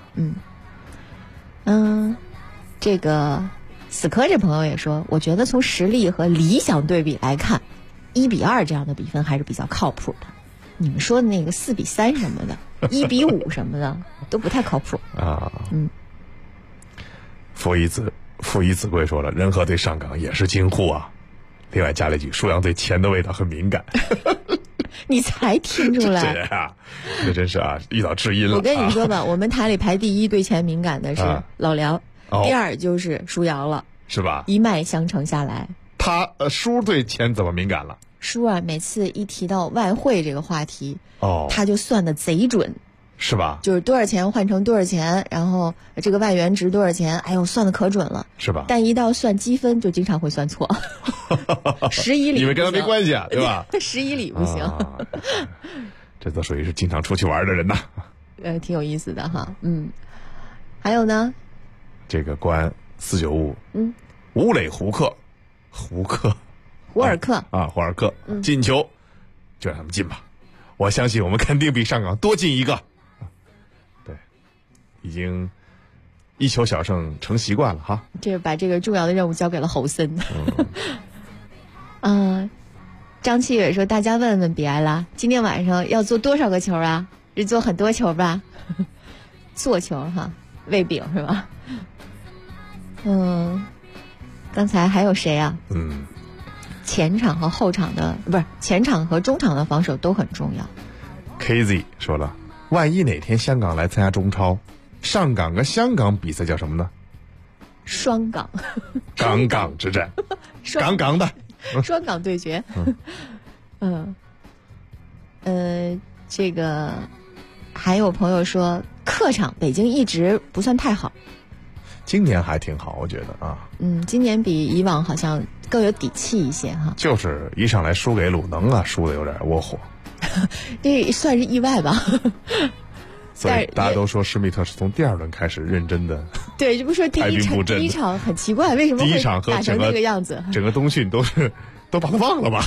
这个死磕这朋友也说，我觉得从实力和理想对比来看，1-2这样的比分还是比较靠谱的。你们说的那个4-3什么的，1-5什么的都不太靠谱啊。傅一子贵说了，仁和对上港也是惊呼啊。另外加了一句，舒阳对钱的味道很敏感。 你才听出来？ 这啊，这真是啊，遇到知音了。 我跟你说吧，我们台里排第一对钱敏感的是老梁，第二就是舒阳了， 是吧？ 一脉相承下来。 他舒对钱怎么敏感了？ 舒啊，每次一提到外汇这个话题，他就算的贼准。 是吧？ 就是多少钱换成多少钱，然后这个外援值多少钱，哎呦，算的可准了， 是吧？ 但一到算积分，就经常会算错。11里， 因为跟他没关系啊，对吧 ？11里不行。 这都属于是经常出去玩的人呐。 挺有意思的哈。还有呢？ 这个国安495，吴磊胡尔克进球，就让他们进吧。我相信我们肯定比上港多进一个。对，已经一球小胜成习惯了哈。 这把这个重要的任务交给了侯森。张启伟说：“大家问问比埃拉，今天晚上要做多少个球啊？是做很多球吧？做球哈，喂饼是吧？刚才还有谁啊？前场和后场的不是前场和中场的防守都很重要。 KZ 说了，万一哪天香港来参加中超，上港跟香港比赛叫什么呢？ 双港， 港之战，港的双港对决。这个还有朋友说，客场北京一直不算太好。 今年还挺好，我觉得啊。 今年比以往好像更有底气一些哈。 就是一上来输给鲁能啊，输的有点窝火。 这算是意外吧。 所以大家都说施密特是从第二轮开始认真的。 对，这不说第一场很奇怪，为什么会打成那个样子？ 整个冬训都把他忘了吧？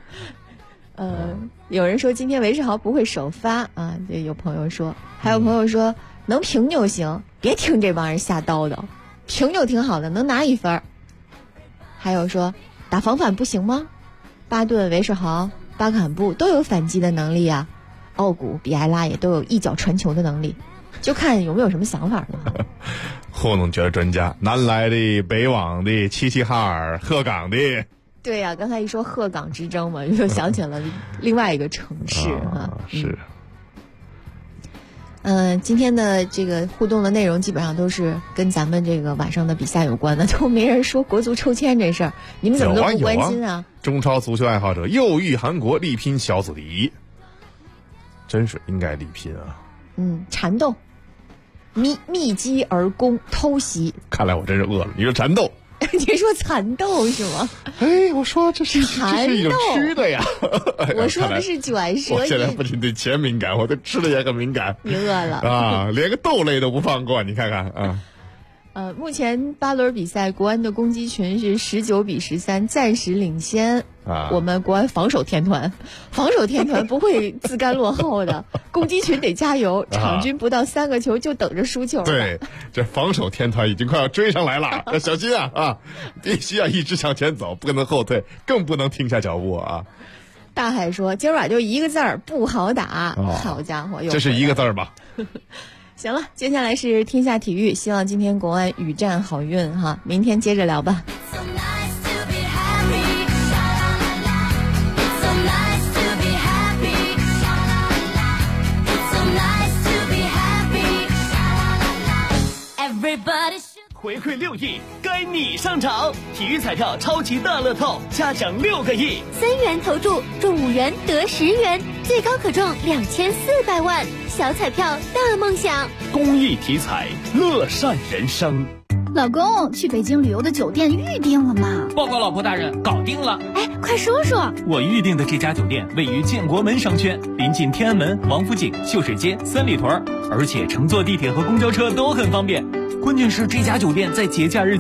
有人说今天韦世豪不会首发啊，这有朋友说，还有朋友说能平就行，别听这帮人瞎叨叨，平就挺好的，能拿1分。还有说打防反不行吗？巴顿、韦世豪、巴坎布都有反击的能力啊，奥古、比埃拉也都有一脚传球的能力，就看有没有什么想法了。 糊弄觉得专家，南来的、北往的、齐齐哈尔、鹤岗的。 对呀，刚才一说鹤岗之争嘛，就想起了另外一个城市哈。 是。 今天的这个互动的内容基本上都是跟咱们这个晚上的比赛有关的，都没人说国足抽签这事儿，你们怎么都不关心啊？ 中超足球爱好者又遇韩国力拼小组第一，真是应该力拼啊！ 缠斗，密集而攻，偷袭。 看来我真是饿了。你说缠斗， 你说蚕豆是吗？ 哎，我说这是一种吃的呀。 我说的是卷舌音。 我现在不仅对钱敏感，我对吃的也很敏感。 你饿了啊？连个豆类都不放过，你看看啊。 目前8轮比赛，国安的攻击群是19-13，暂时领先。我们国安防守天团不会自甘落后的，攻击群得加油，场均不到3个球就等着输球了。 对，这防守天团已经快要追上来了，要小心啊！必须要一直向前走，不能后退，更不能停下脚步啊！ 大海说：“今晚就一个字儿，不好打。好家伙， 这是一个字儿吧？ 行了，接下来是天下体育，希望今天国安屡战好运哈，明天接着聊吧。 回馈6亿，该你上场！体育彩票超级大乐透，嘉奖6个亿 ，3元投注中5元得10元，最高可中2400万，小彩票大梦想。 公益体彩，乐善人生。 老公，去北京旅游的酒店预定了吗？ 报告老婆大人，搞定了。 哎，快说说。 我预定的这家酒店位于建国门商圈，临近天安门、王府井、秀水街、三里屯，而且乘坐地铁和公交车都很方便。关键是这家酒店在节假日